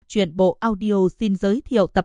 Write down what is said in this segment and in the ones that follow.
Truyện bộ audio xin giới thiệu tập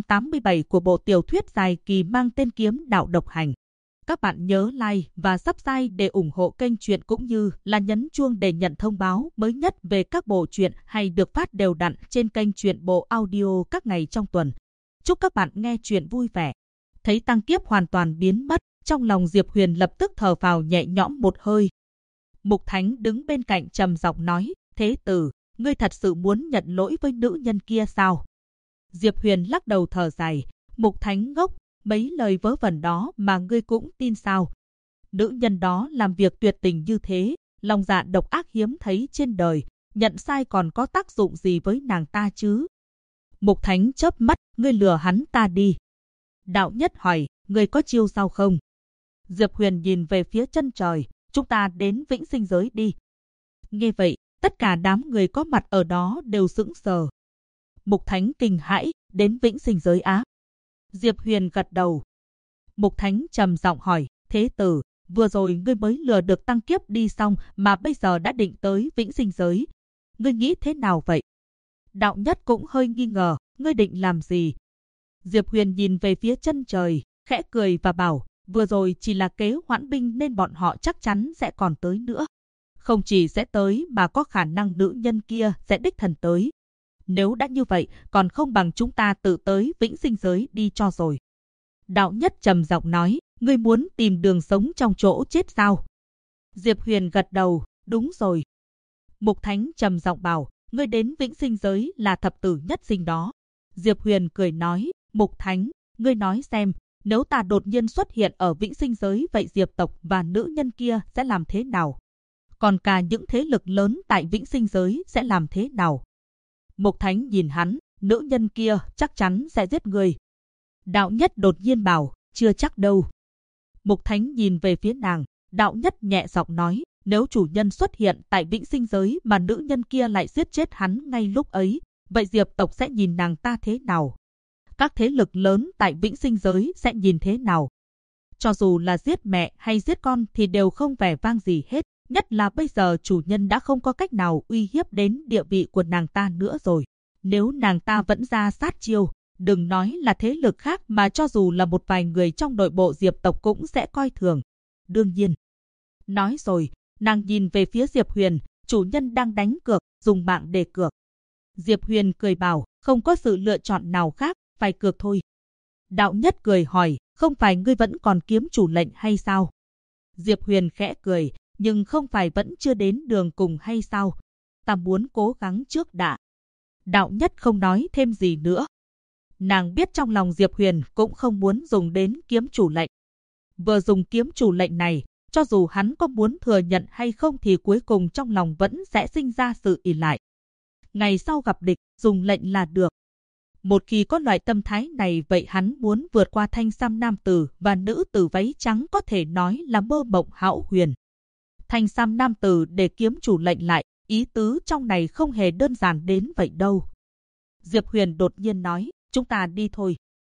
287 của bộ tiểu thuyết dài kỳ mang tên Kiếm Đạo Độc Hành. Các bạn nhớ like và subscribe để ủng hộ kênh truyện cũng như là nhấn chuông để nhận thông báo mới nhất về các bộ truyện hay được phát đều đặn trên kênh truyện bộ audio các ngày trong tuần. Chúc các bạn nghe truyện vui vẻ. Thấy Tăng Kiếp hoàn toàn biến mất, trong lòng Diệp Huyền lập tức thở phào nhẹ nhõm một hơi. Mục Thánh đứng bên cạnh trầm giọng nói, Thế tử, ngươi thật sự muốn nhận lỗi với nữ nhân kia sao? Diệp Huyền lắc đầu thở dài, Mục Thánh ngốc, mấy lời vớ vẩn đó mà ngươi cũng tin sao? Nữ nhân đó làm việc tuyệt tình như thế, lòng dạ độc ác hiếm thấy trên đời, nhận sai còn có tác dụng gì với nàng ta chứ? Mục Thánh chớp mắt, ngươi lừa hắn ta đi. Đạo Nhất hỏi, ngươi có chiêu sao không? Diệp Huyền nhìn về phía chân trời, chúng ta đến Vĩnh Sinh Giới đi. Nghe vậy, tất cả đám người có mặt ở đó đều sững sờ. Mục Thánh kinh hãi, đến Vĩnh Sinh Giới á? Diệp Huyền gật đầu. Mục Thánh trầm giọng hỏi, Thế tử, vừa rồi ngươi mới lừa được Tăng Kiếp đi xong mà bây giờ đã định tới Vĩnh Sinh Giới. Ngươi nghĩ thế nào vậy? Đạo Nhất cũng hơi nghi ngờ, ngươi định làm gì? Diệp Huyền nhìn về phía chân trời, khẽ cười và bảo, vừa rồi chỉ là kế hoãn binh nên bọn họ chắc chắn sẽ còn tới nữa. Không chỉ sẽ tới mà có khả năng nữ nhân kia sẽ đích thân tới. Nếu đã như vậy, còn không bằng chúng ta tự tới Vĩnh Sinh Giới đi cho rồi. Đạo Nhất trầm giọng nói, ngươi muốn tìm đường sống trong chỗ chết sao? Diệp Huyền gật đầu, đúng rồi. Mục Thánh trầm giọng bảo, ngươi đến Vĩnh Sinh Giới là thập tử nhất sinh đó. Diệp Huyền cười nói, Mục Thánh, ngươi nói xem, nếu ta đột nhiên xuất hiện ở Vĩnh Sinh Giới vậy Diệp tộc và nữ nhân kia sẽ làm thế nào? Còn cả những thế lực lớn tại Vĩnh Sinh Giới sẽ làm thế nào? Mục Thánh nhìn hắn, nữ nhân kia chắc chắn sẽ giết người. Đạo Nhất đột nhiên bảo, chưa chắc đâu. Mục Thánh nhìn về phía nàng, Đạo Nhất nhẹ giọng nói, nếu chủ nhân xuất hiện tại Vĩnh Sinh Giới mà nữ nhân kia lại giết chết hắn ngay lúc ấy, vậy Diệp tộc sẽ nhìn nàng ta thế nào? Các thế lực lớn tại Vĩnh Sinh Giới sẽ nhìn thế nào? Cho dù là giết mẹ hay giết con thì đều không vẻ vang gì hết. Nhất là bây giờ chủ nhân đã không có cách nào uy hiếp đến địa vị của nàng ta nữa rồi. Nếu nàng ta vẫn ra sát chiêu, đừng nói là thế lực khác mà cho dù là một vài người trong nội bộ Diệp tộc cũng sẽ coi thường. Đương nhiên. Nói rồi, nàng nhìn về phía Diệp Huyền, chủ nhân đang đánh cược, dùng mạng để cược. Diệp Huyền cười bảo, không có sự lựa chọn nào khác, phải cược thôi. Đạo Nhất cười hỏi, không phải ngươi vẫn còn kiếm chủ lệnh hay sao? Diệp Huyền khẽ cười, nhưng không phải vẫn chưa đến đường cùng hay sao? Ta muốn cố gắng trước đã. Đạo Nhất không nói thêm gì nữa. Nàng biết trong lòng Diệp Huyền cũng không muốn dùng đến kiếm chủ lệnh. Vừa dùng kiếm chủ lệnh này, cho dù hắn có muốn thừa nhận hay không thì cuối cùng trong lòng vẫn sẽ sinh ra sự ỷ lại. Ngày sau gặp địch, dùng lệnh là được. Một khi có loại tâm thái này vậy hắn muốn vượt qua thanh sam nam tử và nữ tử váy trắng có thể nói là mơ mộng hão huyền. Thanh sam nam tử để kiếm chủ lệnh lại, ý tứ trong này không hề đơn giản đến vậy đâu. Diệp Huyền đột nhiên nói, chúng ta đi thôi.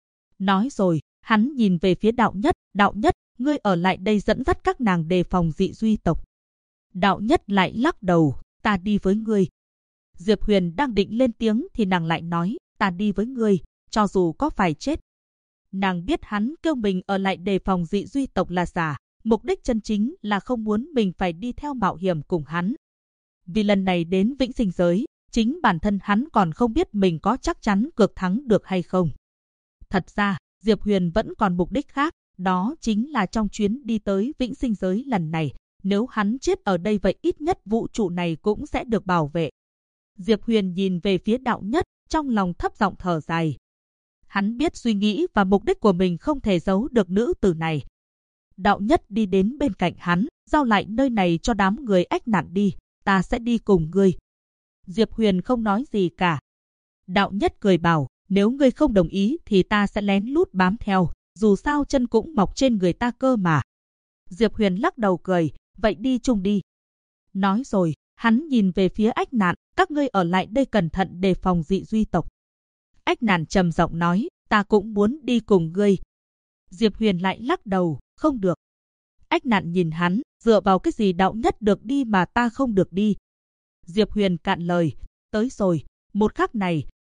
Nói rồi, hắn nhìn về phía Đạo Nhất, ngươi ở lại đây dẫn dắt các nàng đề phòng dị duy tộc. Đạo Nhất lại lắc đầu, ta đi với ngươi. Diệp Huyền đang định lên tiếng thì nàng lại nói, ta đi với ngươi, cho dù có phải chết. Nàng biết hắn kêu mình ở lại đề phòng dị duy tộc là giả. Mục đích chân chính là không muốn mình phải đi theo mạo hiểm cùng hắn. Vì lần này đến Vĩnh Sinh Giới, chính bản thân hắn còn không biết mình có chắc chắn cược thắng được hay không. Thật ra, Diệp Huyền vẫn còn mục đích khác, đó chính là trong chuyến đi tới Vĩnh Sinh Giới lần này, nếu hắn chết ở đây vậy ít nhất vũ trụ này cũng sẽ được bảo vệ. Diệp Huyền nhìn về phía Đạo Nhất, trong lòng thấp giọng thở dài. Hắn biết suy nghĩ và mục đích của mình không thể giấu được nữ tử này. Đạo Nhất đi đến bên cạnh hắn, giao lại nơi này cho đám người ách nạn đi, ta sẽ đi cùng ngươi. Diệp Huyền không nói gì cả. Đạo Nhất cười bảo, nếu ngươi không đồng ý thì ta sẽ lén lút bám theo, dù sao chân cũng mọc trên người ta cơ mà. Diệp Huyền lắc đầu cười, vậy đi chung đi. Nói rồi, hắn nhìn về phía ách nạn, các ngươi ở lại đây cẩn thận đề phòng dị duy tộc. Ách nạn trầm giọng nói, ta cũng muốn đi cùng ngươi. Diệp Huyền lại lắc đầu, không được. Ách nạn nhìn hắn, dựa vào cái gì Đạo Nhất được đi mà ta không được đi. Diệp Huyền cạn lời, tới rồi, một khắc này,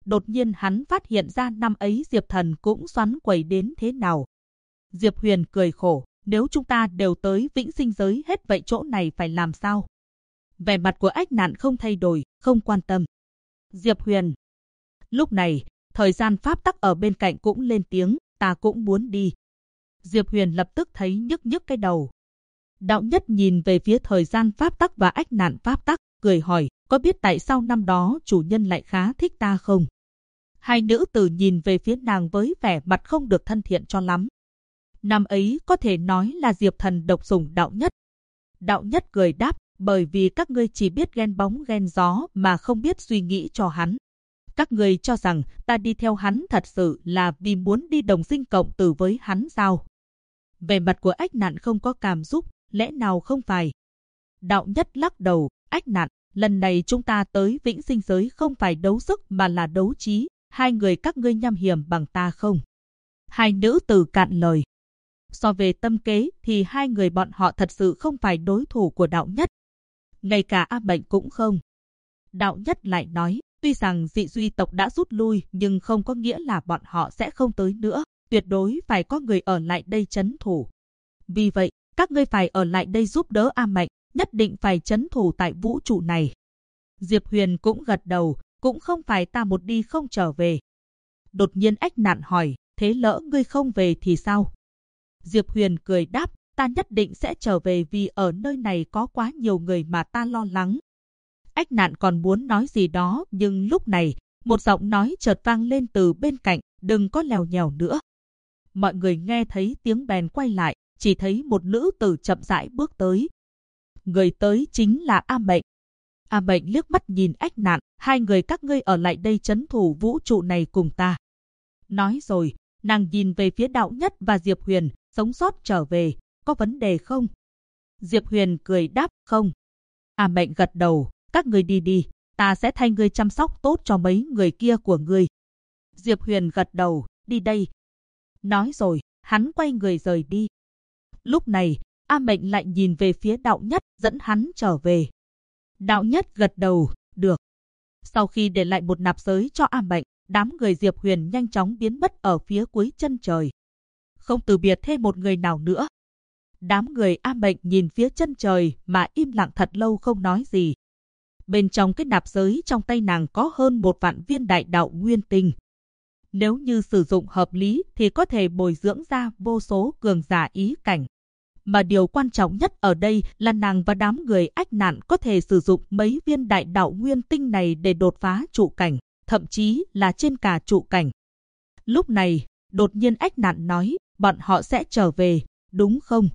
đột nhiên hắn phát hiện ra năm ấy Diệp Thần cũng xoắn quẩy đến thế nào. Diệp Huyền cười khổ, nếu chúng ta đều tới vĩnh sinh giới hết vậy chỗ này phải làm sao? Vẻ mặt của Ách Nạn không thay đổi, không quan tâm. Diệp Huyền. Lúc này, thời gian pháp tắc ở bên cạnh cũng lên tiếng, ta cũng muốn đi. Diệp Huyền lập tức thấy nhức nhức cái đầu. Đạo Nhất nhìn về phía thời gian pháp tắc và Ách Nạn pháp tắc, cười hỏi, có biết tại sao năm đó chủ nhân lại khá thích ta không? Hai nữ tử nhìn về phía nàng với vẻ mặt không được thân thiện cho lắm. Năm ấy có thể nói là Diệp Thần độc sủng Đạo Nhất. Đạo Nhất cười đáp, bởi vì các ngươi chỉ biết ghen bóng ghen gió mà không biết suy nghĩ cho hắn. Các ngươi cho rằng ta đi theo hắn thật sự là vì muốn đi đồng sinh cộng tử với hắn sao? Về mặt của Ách Nạn không có cảm xúc, lẽ nào không phải? Đạo Nhất lắc đầu, Ách Nạn, lần này chúng ta tới vĩnh sinh giới không phải đấu sức mà là đấu trí, hai người các ngươi nham hiểm bằng ta không? Hai nữ tử cạn lời. So về tâm kế thì hai người bọn họ thật sự không phải đối thủ của Đạo Nhất. Ngay cả A Mệnh cũng không. Đạo Nhất lại nói, tuy rằng dị duy tộc đã rút lui nhưng không có nghĩa là bọn họ sẽ không tới nữa. Tuyệt đối phải có người ở lại đây trấn thủ. Vì vậy, các ngươi phải ở lại đây giúp đỡ A Mệnh, nhất định phải trấn thủ tại vũ trụ này. Diệp Huyền cũng gật đầu, cũng không phải ta một đi không trở về. Đột nhiên Ách Nạn hỏi, thế lỡ ngươi không về thì sao? Diệp Huyền cười đáp, ta nhất định sẽ trở về vì ở nơi này có quá nhiều người mà ta lo lắng. Ách Nạn còn muốn nói gì đó nhưng lúc này, một giọng nói chợt vang lên từ bên cạnh, đừng có lèo nhèo nữa. Mọi người nghe thấy tiếng bèn quay lại, chỉ thấy một nữ tử chậm rãi bước tới. Người tới chính là A Mệnh. A Mệnh liếc mắt nhìn Ách Nạn, hai người các ngươi ở lại đây trấn thủ vũ trụ này cùng ta. Nói rồi, nàng nhìn về phía Đạo Nhất và Diệp Huyền, sống sót trở về, có vấn đề không? Diệp Huyền cười đáp, không. A Mệnh gật đầu, các ngươi đi đi, ta sẽ thay ngươi chăm sóc tốt cho mấy người kia của ngươi. Diệp Huyền gật đầu, đi đây. Nói rồi, hắn quay người rời đi. Lúc này, A Mệnh lại nhìn về phía Đạo Nhất, dẫn hắn trở về. Đạo Nhất gật đầu, được. Sau khi để lại một nạp giới cho A Mệnh, đám người Diệp Huyền nhanh chóng biến mất ở phía cuối chân trời. Không từ biệt thêm một người nào nữa. Đám người A Mệnh nhìn phía chân trời mà im lặng thật lâu không nói gì. Bên trong cái nạp giới trong tay nàng có hơn 1 vạn viên đại đạo nguyên tinh. Nếu như sử dụng hợp lý thì có thể bồi dưỡng ra vô số cường giả ý cảnh. Mà điều quan trọng nhất ở đây là nàng và đám người Ách Nạn có thể sử dụng mấy viên đại đạo nguyên tinh này để đột phá trụ cảnh, thậm chí là trên cả trụ cảnh. Lúc này, đột nhiên Ách Nạn nói, bọn họ sẽ trở về, đúng không?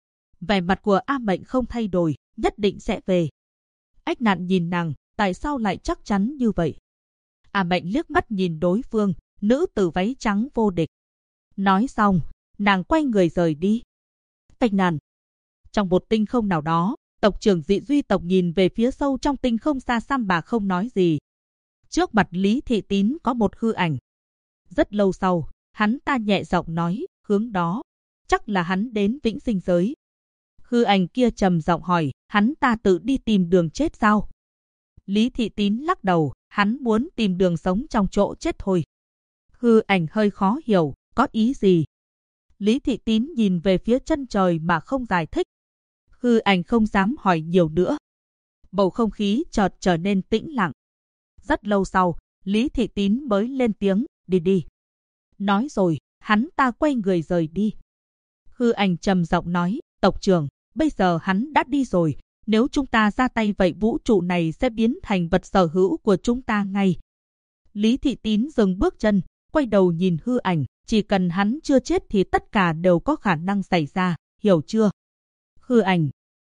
Vẻ mặt của A Mệnh không thay đổi, nhất định sẽ về. Ách Nạn nhìn nàng, tại sao lại chắc chắn như vậy? A Mệnh liếc mắt nhìn đối phương, nữ tử váy trắng vô địch. Nói xong, nàng quay người rời đi. Ách Nạn. Trong một tinh không nào đó, tộc trưởng dị duy tộc nhìn về phía sâu trong tinh không xa xăm mà không nói gì. Trước mặt Lý Thị Tín có một hư ảnh. Rất lâu sau, hắn ta nhẹ giọng nói, hướng đó, chắc là hắn đến vĩnh sinh giới. Hư ảnh kia trầm giọng hỏi, hắn ta tự đi tìm đường chết sao? Lý Thị Tín lắc đầu, hắn muốn tìm đường sống trong chỗ chết thôi. Hư ảnh hơi khó hiểu, có ý gì? Lý Thị Tín nhìn về phía chân trời mà không giải thích. Hư ảnh không dám hỏi nhiều nữa. Bầu không khí chợt trở nên tĩnh lặng. Rất lâu sau, Lý Thị Tín mới lên tiếng, đi đi. Nói rồi, hắn ta quay người rời đi. Hư ảnh trầm giọng nói, tộc trưởng, bây giờ hắn đã đi rồi. Nếu chúng ta ra tay vậy vũ trụ này sẽ biến thành vật sở hữu của chúng ta ngay. Lý Thị Tín dừng bước chân, quay đầu nhìn hư ảnh. Chỉ cần hắn chưa chết thì tất cả đều có khả năng xảy ra, hiểu chưa? Hư ảnh.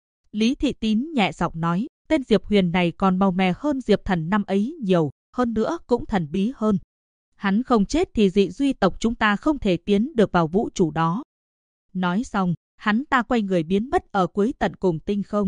Lý Thị Tín nhẹ giọng nói, tên Diệp Huyền này còn màu mè hơn Diệp Thần năm ấy nhiều, hơn nữa cũng thần bí hơn. Hắn không chết thì dị duy tộc chúng ta không thể tiến được vào vũ trụ đó. Nói xong, hắn ta quay người biến mất ở cuối tận cùng tinh không.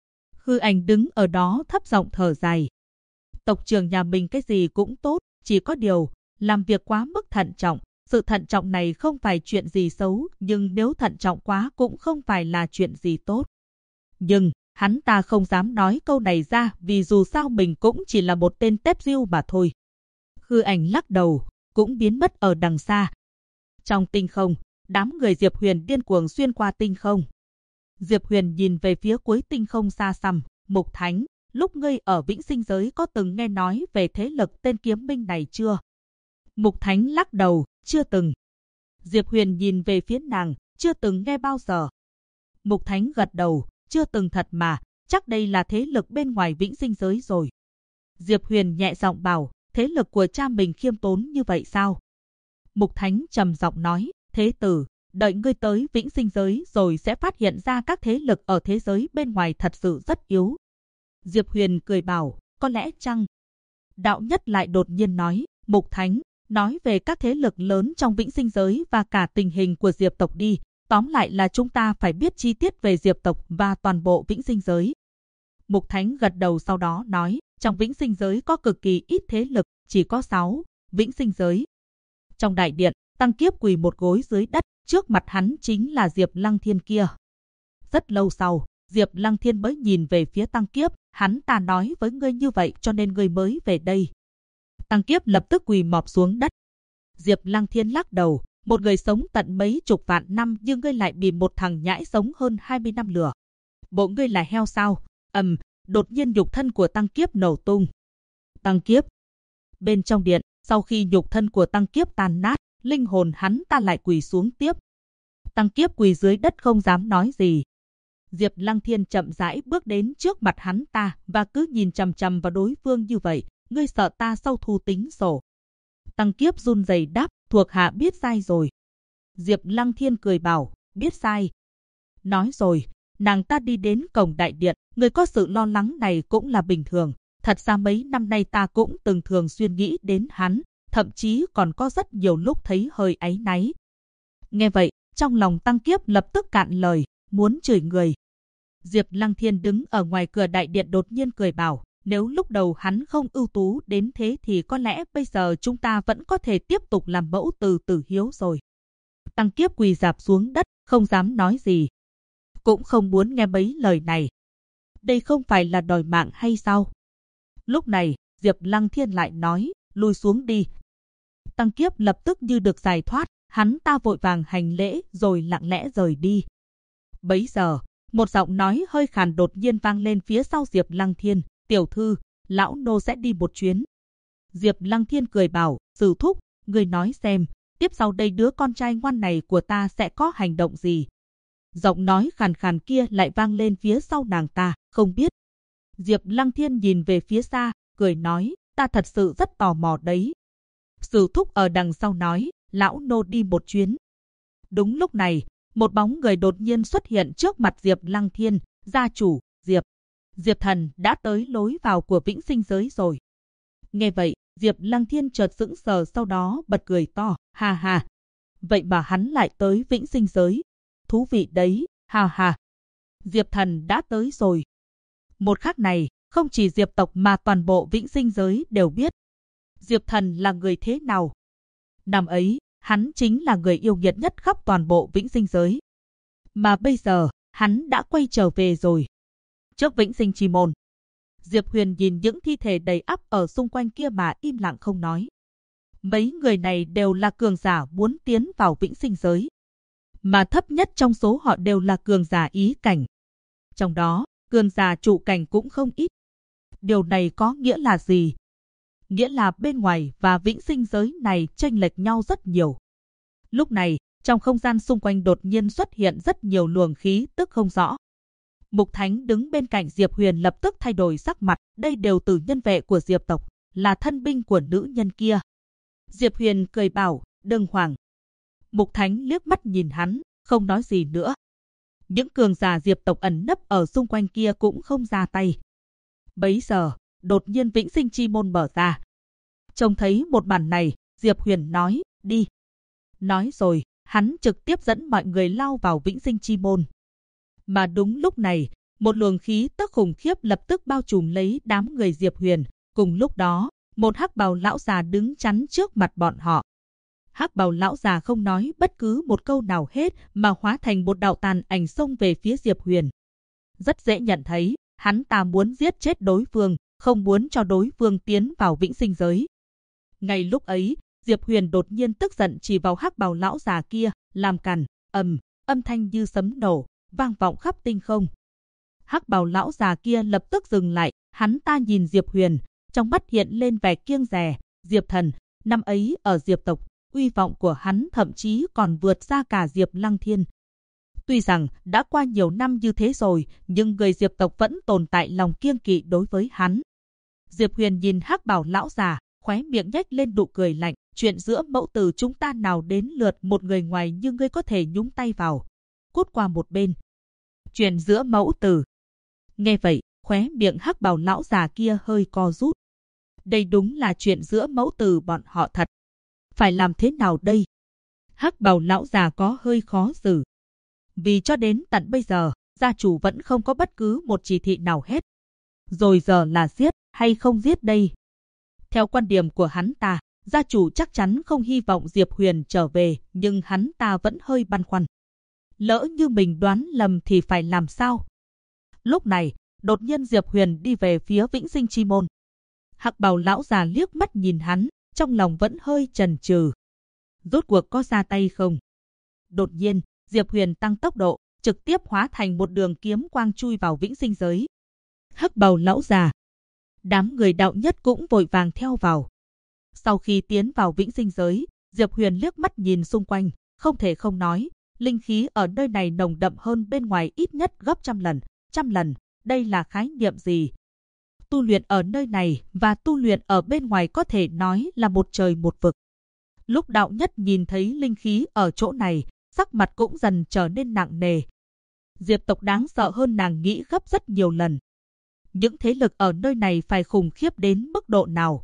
Hư ảnh đứng ở đó thấp giọng thở dài. Tộc trưởng nhà mình cái gì cũng tốt, chỉ có điều, làm việc quá mức thận trọng. Sự thận trọng này không phải chuyện gì xấu, nhưng nếu thận trọng quá cũng không phải là chuyện gì tốt. Nhưng, hắn ta không dám nói câu này ra vì dù sao mình cũng chỉ là một tên tép diêu mà thôi. Hư ảnh lắc đầu, cũng biến mất ở đằng xa. Trong tinh không, đám người Diệp Huyền điên cuồng xuyên qua tinh không. Diệp Huyền nhìn về phía cuối tinh không xa xăm, Mục Thánh, lúc ngươi ở Vĩnh Sinh giới có từng nghe nói về thế lực tên kiếm minh này chưa? Mục Thánh lắc đầu, chưa từng. Diệp Huyền nhìn về phía nàng, chưa từng nghe bao giờ. Mục Thánh gật đầu, chưa từng thật mà, chắc đây là thế lực bên ngoài Vĩnh Sinh giới rồi. Diệp Huyền nhẹ giọng bảo, thế lực của cha mình khiêm tốn như vậy sao? Mục Thánh trầm giọng nói, thế tử, đợi ngươi tới Vĩnh Sinh giới rồi sẽ phát hiện ra các thế lực ở thế giới bên ngoài thật sự rất yếu. Diệp Huyền cười bảo, có lẽ chăng? Đạo Nhất lại đột nhiên nói, Mục Thánh, nói về các thế lực lớn trong Vĩnh Sinh giới và cả tình hình của Diệp tộc đi. Tóm lại là chúng ta phải biết chi tiết về Diệp tộc và toàn bộ Vĩnh Sinh giới. Mục Thánh gật đầu sau đó nói, trong Vĩnh Sinh giới có cực kỳ ít thế lực, chỉ có 6 Vĩnh Sinh giới. Trong đại điện, Tăng Kiếp quỳ một gối dưới đất, trước mặt hắn chính là Diệp Lăng Thiên kia. Rất lâu sau, Diệp Lăng Thiên mới nhìn về phía Tăng Kiếp, hắn ta nói với ngươi như vậy cho nên ngươi mới về đây. Tăng Kiếp lập tức quỳ mọp xuống đất. Diệp Lăng Thiên lắc đầu, một người sống tận mấy chục vạn năm nhưng ngươi lại bị một thằng nhãi sống hơn 20 năm lừa. Bộ ngươi là heo sao? Đột nhiên nhục thân của Tăng Kiếp nổ tung. Tăng Kiếp. Bên trong điện, sau khi nhục thân của Tăng Kiếp tan nát, linh hồn hắn ta lại quỳ xuống tiếp. Tăng Kiếp quỳ dưới đất không dám nói gì. Diệp Lăng Thiên chậm rãi bước đến trước mặt hắn ta và cứ nhìn chằm chằm vào đối phương như vậy, ngươi sợ ta sau thu tính sổ. Tăng Kiếp run rẩy đáp, thuộc hạ biết sai rồi. Diệp Lăng Thiên cười bảo, biết sai. Nói rồi, nàng ta đi đến cổng đại điện, người có sự lo lắng này cũng là bình thường. Thật ra mấy năm nay ta cũng từng thường xuyên nghĩ đến hắn, thậm chí còn có rất nhiều lúc thấy hơi áy náy. Nghe vậy, trong lòng Tăng Kiếp lập tức cạn lời, muốn chửi người. Diệp Lăng Thiên đứng ở ngoài cửa đại điện đột nhiên cười bảo, nếu lúc đầu hắn không ưu tú đến thế thì có lẽ bây giờ chúng ta vẫn có thể tiếp tục làm mẫu từ Tử Hiếu rồi. Tăng Kiếp quỳ rạp xuống đất, không dám nói gì. Cũng không muốn nghe mấy lời này. Đây không phải là đòi mạng hay sao? Lúc này, Diệp Lăng Thiên lại nói, lùi xuống đi. Tăng Kiếp lập tức như được giải thoát, hắn ta vội vàng hành lễ rồi lặng lẽ rời đi. Bấy giờ, một giọng nói hơi khàn đột nhiên vang lên phía sau Diệp Lăng Thiên, tiểu thư, lão nô sẽ đi một chuyến. Diệp Lăng Thiên cười bảo, Sử thúc, người nói xem, tiếp sau đây đứa con trai ngoan này của ta sẽ có hành động gì? Giọng nói khàn khàn kia lại vang lên phía sau nàng ta, không biết. Diệp Lăng Thiên nhìn về phía xa, cười nói, ta thật sự rất tò mò đấy. Sử thúc ở đằng sau nói, lão nô đi một chuyến. Đúng lúc này, một bóng người đột nhiên xuất hiện trước mặt Diệp Lăng Thiên, gia chủ, Diệp Thần đã tới lối vào của Vĩnh Sinh giới rồi. Nghe vậy, Diệp Lăng Thiên chợt sững sờ sau đó bật cười to, ha ha. Vậy mà hắn lại tới Vĩnh Sinh giới. Thú vị đấy, ha ha. Diệp Thần đã tới rồi. Một khắc này, không chỉ Diệp tộc mà toàn bộ Vĩnh Sinh giới đều biết. Diệp Thần là người thế nào? Năm ấy, hắn chính là người yêu nghiệt nhất khắp toàn bộ Vĩnh Sinh giới. Mà bây giờ, hắn đã quay trở về rồi. Trước Vĩnh Sinh Chi Môn, Diệp Huyền nhìn những thi thể đầy ắp ở xung quanh kia mà im lặng không nói. Mấy người này đều là cường giả muốn tiến vào Vĩnh Sinh giới. Mà thấp nhất trong số họ đều là cường giả ý cảnh. Trong đó, cường giả trụ cảnh cũng không ít. Điều này có nghĩa là gì? Nghĩa là bên ngoài và Vĩnh Sinh giới này chênh lệch nhau rất nhiều. Lúc này, trong không gian xung quanh đột nhiên xuất hiện rất nhiều luồng khí tức không rõ. Mục Thánh đứng bên cạnh Diệp Huyền lập tức thay đổi sắc mặt, đây đều từ nhân vệ của Diệp tộc, là thân binh của nữ nhân kia. Diệp Huyền cười bảo, đừng hoảng. Mục Thánh liếc mắt nhìn hắn, không nói gì nữa. Những cường giả Diệp tộc ẩn nấp ở xung quanh kia cũng không ra tay. Bấy giờ, đột nhiên Vĩnh Sinh Chi Môn mở ra. Trông thấy một màn này, Diệp Huyền nói, đi. Nói rồi, hắn trực tiếp dẫn mọi người lao vào Vĩnh Sinh Chi Môn. Mà đúng lúc này, một luồng khí tức khủng khiếp lập tức bao trùm lấy đám người Diệp Huyền. Cùng lúc đó, một hắc bào lão già đứng chắn trước mặt bọn họ. Hắc bào lão già không nói bất cứ một câu nào hết mà hóa thành một đạo tàn ảnh xông về phía Diệp Huyền. Rất dễ nhận thấy, hắn ta muốn giết chết đối phương, không muốn cho đối phương tiến vào Vĩnh Sinh giới. Ngay lúc ấy, Diệp Huyền đột nhiên tức giận chỉ vào hắc bào lão già kia, làm càn, âm thanh như sấm nổ, vang vọng khắp tinh không. Hắc bào lão già kia lập tức dừng lại, hắn ta nhìn Diệp Huyền, trong mắt hiện lên vẻ kiêng dè. Diệp Thần, năm ấy ở Diệp tộc, uy vọng của hắn thậm chí còn vượt ra cả Diệp Lăng Thiên. Tuy rằng đã qua nhiều năm như thế rồi, nhưng người Diệp tộc vẫn tồn tại lòng kiêng kỵ đối với hắn. Diệp Huyền nhìn hắc bào lão già, khóe miệng nhếch lên nụ cười lạnh. Chuyện giữa mẫu tử chúng ta nào đến lượt một người ngoài như ngươi có thể nhúng tay vào. Cút qua một bên. Chuyện giữa mẫu tử. Nghe vậy, khóe miệng hắc bào lão già kia hơi co rút. Đây đúng là chuyện giữa mẫu tử bọn họ thật. Phải làm thế nào đây? Hắc bào lão già có hơi khó xử. Vì cho đến tận bây giờ, gia chủ vẫn không có bất cứ một chỉ thị nào hết. Rồi giờ là giết hay không giết đây? Theo quan điểm của hắn ta, gia chủ chắc chắn không hy vọng Diệp Huyền trở về, nhưng hắn ta vẫn hơi băn khoăn. Lỡ như mình đoán lầm thì phải làm sao? Lúc này, đột nhiên Diệp Huyền đi về phía Vĩnh Sinh Chi Môn. Hắc bào lão già liếc mắt nhìn hắn, trong lòng vẫn hơi chần chừ. Rốt cuộc có ra tay không? Đột nhiên, Diệp Huyền tăng tốc độ, trực tiếp hóa thành một đường kiếm quang chui vào Vĩnh Sinh giới. Hắc bào lão già. Đám người đạo nhất cũng vội vàng theo vào. Sau khi tiến vào Vĩnh Sinh giới, Diệp Huyền liếc mắt nhìn xung quanh, không thể không nói, linh khí ở nơi này nồng đậm hơn bên ngoài ít nhất gấp trăm lần, đây là khái niệm gì? Tu luyện ở nơi này và tu luyện ở bên ngoài có thể nói là một trời một vực. Lúc đạo nhất nhìn thấy linh khí ở chỗ này, sắc mặt cũng dần trở nên nặng nề. Diệp tộc đáng sợ hơn nàng nghĩ gấp rất nhiều lần. Những thế lực ở nơi này phải khủng khiếp đến mức độ nào?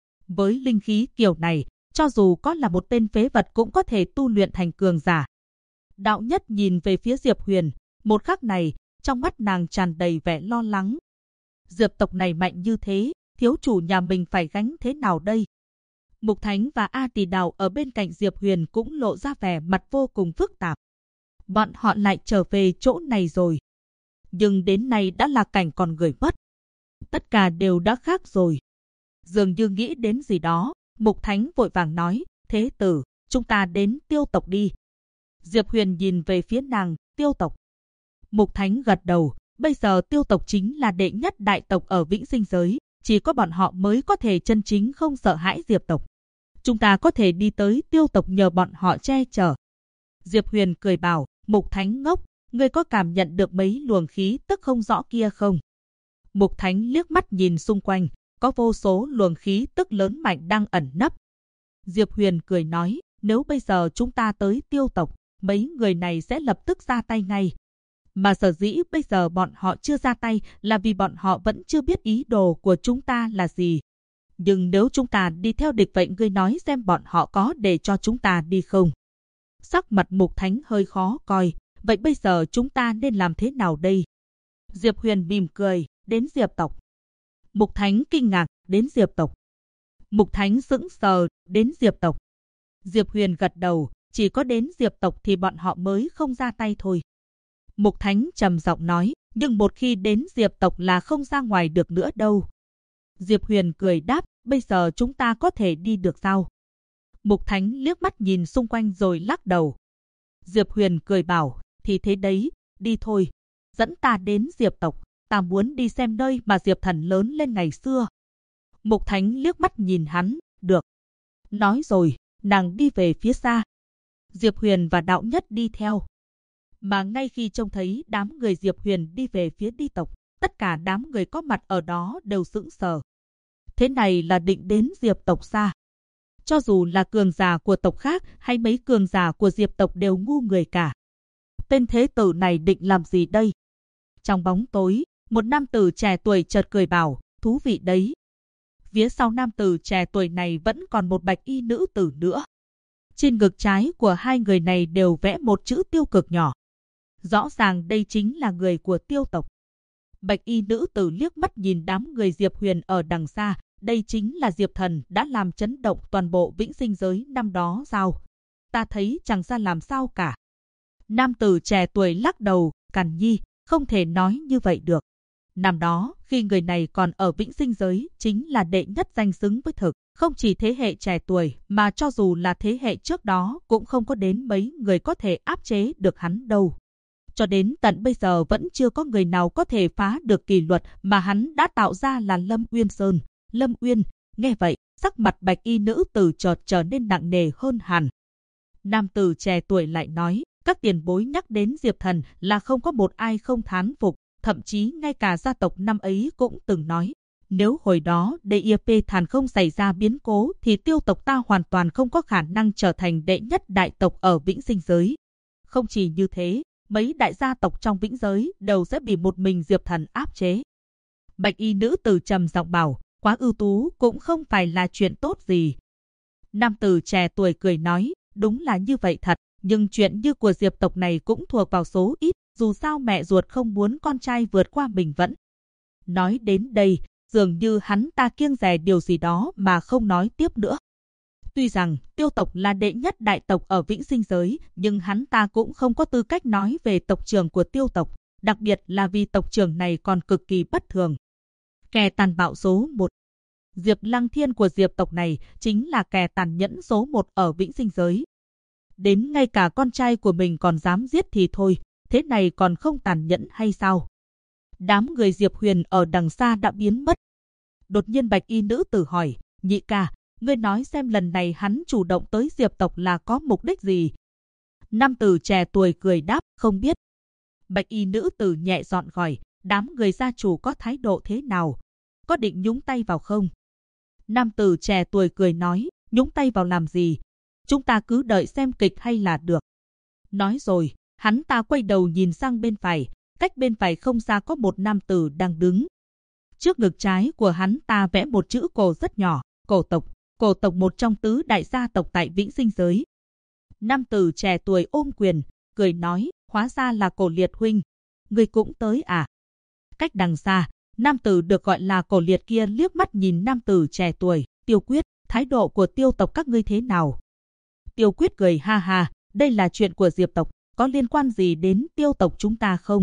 Với linh khí kiểu này, cho dù có là một tên phế vật cũng có thể tu luyện thành cường giả. Đạo nhất nhìn về phía Diệp Huyền, một khắc này, trong mắt nàng tràn đầy vẻ lo lắng. Diệp tộc này mạnh như thế, thiếu chủ nhà mình phải gánh thế nào đây? Mục Thánh và A Tỳ Đào ở bên cạnh Diệp Huyền cũng lộ ra vẻ mặt vô cùng phức tạp. Bọn họ lại trở về chỗ này rồi. Nhưng đến nay đã là cảnh còn người mất. Tất cả đều đã khác rồi. Dường như nghĩ đến gì đó, Mục Thánh vội vàng nói, thế tử, chúng ta đến Tiêu tộc đi. Diệp Huyền nhìn về phía nàng, Tiêu tộc. Mục Thánh gật đầu, bây giờ Tiêu tộc chính là đệ nhất đại tộc ở Vĩnh Sinh giới, chỉ có bọn họ mới có thể chân chính không sợ hãi Diệp tộc. Chúng ta có thể đi tới Tiêu tộc nhờ bọn họ che chở. Diệp Huyền cười bảo, Mục Thánh ngốc, ngươi có cảm nhận được mấy luồng khí tức không rõ kia không? Mục Thánh liếc mắt nhìn xung quanh, có vô số luồng khí tức lớn mạnh đang ẩn nấp. Diệp Huyền cười nói, nếu bây giờ chúng ta tới Tiêu tộc, mấy người này sẽ lập tức ra tay ngay. Mà sở dĩ bây giờ bọn họ chưa ra tay là vì bọn họ vẫn chưa biết ý đồ của chúng ta là gì. Nhưng nếu chúng ta đi theo địch vậy ngươi nói xem bọn họ có để cho chúng ta đi không? Sắc mặt Mục Thánh hơi khó coi, vậy bây giờ chúng ta nên làm thế nào đây? Diệp Huyền mỉm cười, đến Diệp tộc. Mục Thánh kinh ngạc, đến Diệp tộc. Mục Thánh sững sờ, đến Diệp tộc. Diệp Huyền gật đầu, chỉ có đến Diệp tộc thì bọn họ mới không ra tay thôi. Mục Thánh trầm giọng nói, nhưng một khi đến Diệp tộc là không ra ngoài được nữa đâu. Diệp Huyền cười đáp, bây giờ chúng ta có thể đi được sao? Mục Thánh liếc mắt nhìn xung quanh rồi lắc đầu. Diệp Huyền cười bảo, thì thế đấy, đi thôi. Dẫn ta đến Diệp tộc, ta muốn đi xem nơi mà Diệp Thần lớn lên ngày xưa. Mục Thánh liếc mắt nhìn hắn, được. Nói rồi, nàng đi về phía xa. Diệp Huyền và đạo nhất đi theo. Mà ngay khi trông thấy đám người Diệp Huyền đi về phía đi tộc, tất cả đám người có mặt ở đó đều sững sờ. Thế này là định đến Diệp tộc xa. Cho dù là cường giả của tộc khác hay mấy cường giả của Diệp tộc đều ngu người cả. Tên thế tử này định làm gì đây? Trong bóng tối, một nam tử trẻ tuổi chợt cười bảo, thú vị đấy. Phía sau nam tử trẻ tuổi này vẫn còn một bạch y nữ tử nữa. Trên ngực trái của hai người này đều vẽ một chữ tiêu cực nhỏ. Rõ ràng đây chính là người của Tiêu tộc. Bạch y nữ tử liếc mắt nhìn đám người Diệp Huyền ở đằng xa, đây chính là Diệp Thần đã làm chấn động toàn bộ Vĩnh Sinh giới năm đó sao? Ta thấy chẳng ra làm sao cả. Nam tử trẻ tuổi lắc đầu, Càn Nhi, không thể nói như vậy được. Năm đó, khi người này còn ở Vĩnh Sinh giới, chính là đệ nhất danh xứng với thực, Không chỉ thế hệ trẻ tuổi mà cho dù là thế hệ trước đó cũng không có đến mấy người có thể áp chế được hắn đâu. Cho đến tận bây giờ vẫn chưa có người nào có thể phá được kỷ luật mà hắn đã tạo ra là Lâm Uyên Sơn. Lâm Uyên, nghe vậy, sắc mặt bạch y nữ tử chợt trở nên nặng nề hơn hẳn. Nam tử trẻ tuổi lại nói, các tiền bối nhắc đến Diệp Thần là không có một ai không thán phục, thậm chí ngay cả gia tộc năm ấy cũng từng nói. Nếu hồi đó DIP Thàn không xảy ra biến cố thì Tiêu tộc ta hoàn toàn không có khả năng trở thành đệ nhất đại tộc ở Vĩnh Sinh giới. Không chỉ như thế, mấy đại gia tộc trong Vĩnh giới đều sẽ bị một mình Diệp Thần áp chế. Bạch y nữ tử trầm giọng bảo, quá ưu tú cũng không phải là chuyện tốt gì. Nam tử trẻ tuổi cười nói, đúng là như vậy thật, nhưng chuyện như của Diệp tộc này cũng thuộc vào số ít, dù sao mẹ ruột không muốn con trai vượt qua mình vẫn. Nói đến đây, dường như hắn ta kiêng dè điều gì đó mà không nói tiếp nữa. Tuy rằng Tiêu tộc là đệ nhất đại tộc ở Vĩnh Sinh giới, nhưng hắn ta cũng không có tư cách nói về tộc trưởng của Tiêu tộc, đặc biệt là vì tộc trưởng này còn cực kỳ bất thường. Kẻ tàn bạo số 1. Diệp Lăng Thiên của Diệp tộc này chính là kẻ tàn nhẫn số 1 ở Vĩnh Sinh giới. Đến ngay cả con trai của mình còn dám giết thì thôi, thế này còn không tàn nhẫn hay sao? Đám người Diệp Huyền ở đằng xa đã biến mất. Đột nhiên bạch y nữ tử hỏi, nhị ca, ngươi nói xem lần này hắn chủ động tới Diệp tộc là có mục đích gì? Nam tử trẻ tuổi cười đáp, không biết. Bạch y nữ tử nhẹ giọng hỏi, đám người gia chủ có thái độ thế nào? Có định nhúng tay vào không? Nam tử trẻ tuổi cười nói, nhúng tay vào làm gì? Chúng ta cứ đợi xem kịch hay là được. Nói rồi, hắn ta quay đầu nhìn sang bên phải, cách bên phải không xa có một nam tử đang đứng. Trước ngực trái của hắn ta vẽ một chữ cổ rất nhỏ, cổ tộc một trong tứ đại gia tộc tại Vĩnh Sinh giới. Nam tử trẻ tuổi ôm quyền, cười nói, hóa ra là Cổ Liệt huynh, ngươi cũng tới à? Cách đằng xa, nam tử được gọi là Cổ Liệt kia liếc mắt nhìn nam tử trẻ tuổi, Tiêu Quyết, thái độ của Tiêu tộc các ngươi thế nào? Tiêu Quyết cười ha ha, đây là chuyện của Diệp tộc, có liên quan gì đến Tiêu tộc chúng ta không?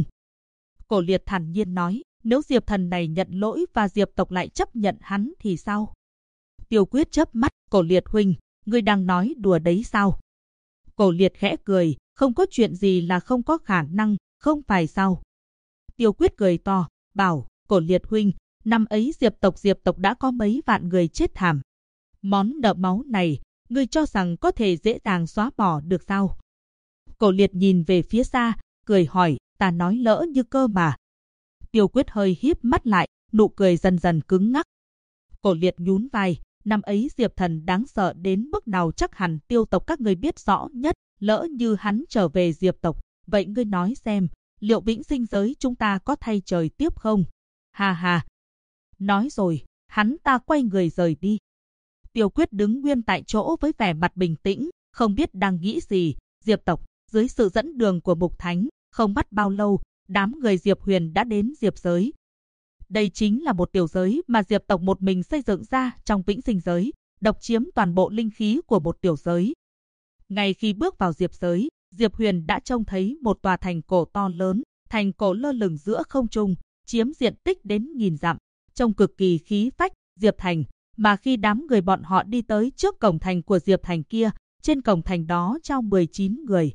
Cổ Liệt thản nhiên nói, nếu Diệp Thần này nhận lỗi và Diệp tộc lại chấp nhận hắn thì sao? Tiêu Quyết chớp mắt, Cổ Liệt huynh, ngươi đang nói đùa đấy sao? Cổ Liệt khẽ cười, không có chuyện gì là không có khả năng, không phải sao? Tiêu Quyết cười to, bảo, Cổ Liệt huynh, năm ấy Diệp tộc đã có mấy vạn người chết thảm. Món nợ máu này, ngươi cho rằng có thể dễ dàng xóa bỏ được sao? Cổ Liệt nhìn về phía xa, cười hỏi, ta nói lỡ như cơ mà. Tiêu Quyết hơi híp mắt lại, nụ cười dần dần cứng ngắc. Cổ Liệt nhún vai, năm ấy Diệp Thần đáng sợ đến mức nào chắc hẳn Tiêu tộc các người biết rõ nhất, lỡ như hắn trở về Diệp tộc, vậy ngươi nói xem, liệu Vĩnh Sinh giới chúng ta có thay trời tiếp không? Ha ha. Nói rồi, hắn ta quay người rời đi. Tiêu Quyết đứng nguyên tại chỗ với vẻ mặt bình tĩnh, không biết đang nghĩ gì. Diệp tộc, dưới sự dẫn đường của Mục Thánh, không mất bao lâu, đám người Diệp Huyền đã đến Diệp giới. Đây chính là một tiểu giới mà Diệp tộc một mình xây dựng ra trong Vĩnh Sinh giới, độc chiếm toàn bộ linh khí của một tiểu giới. Ngay khi bước vào Diệp giới, Diệp Huyền đã trông thấy một tòa thành cổ to lớn, thành cổ lơ lửng giữa không trung, chiếm diện tích đến 1000 dặm, trông cực kỳ khí phách. Diệp Thành, mà khi đám người bọn họ đi tới trước cổng thành của Diệp Thành kia, trên cổng thành đó treo 19 người.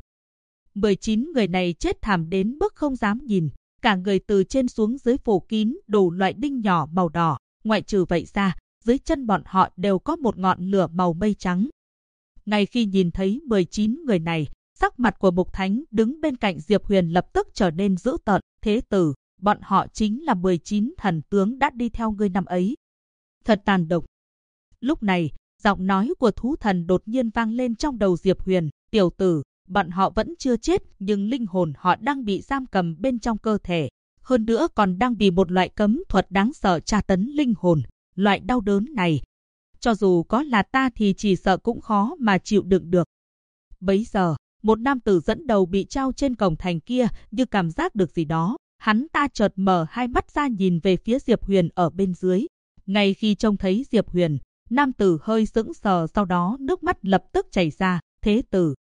19 người này chết thảm đến mức không dám nhìn, cả người từ trên xuống dưới phủ kín đủ loại đinh nhỏ màu đỏ, ngoại trừ vậy ra, dưới chân bọn họ đều có một ngọn lửa màu mây trắng. Ngay khi nhìn thấy 19 người này, sắc mặt của Mục Thánh đứng bên cạnh Diệp Huyền lập tức trở nên dữ tợn, thế tử, bọn họ chính là 19 thần tướng đã đi theo ngươi năm ấy. Thật tàn độc. Lúc này, giọng nói của thú thần đột nhiên vang lên trong đầu Diệp Huyền, tiểu tử, bọn họ vẫn chưa chết nhưng linh hồn họ đang bị giam cầm bên trong cơ thể. Hơn nữa còn đang bị một loại cấm thuật đáng sợ tra tấn linh hồn. Loại đau đớn này, cho dù có là ta thì chỉ sợ cũng khó mà chịu đựng được. Bấy giờ, một nam tử dẫn đầu bị treo trên cổng thành kia như cảm giác được gì đó. Hắn ta chợt mở hai mắt ra nhìn về phía Diệp Huyền ở bên dưới. Ngay khi trông thấy Diệp Huyền, nam tử hơi sững sờ, sau đó nước mắt lập tức chảy ra. Thế tử.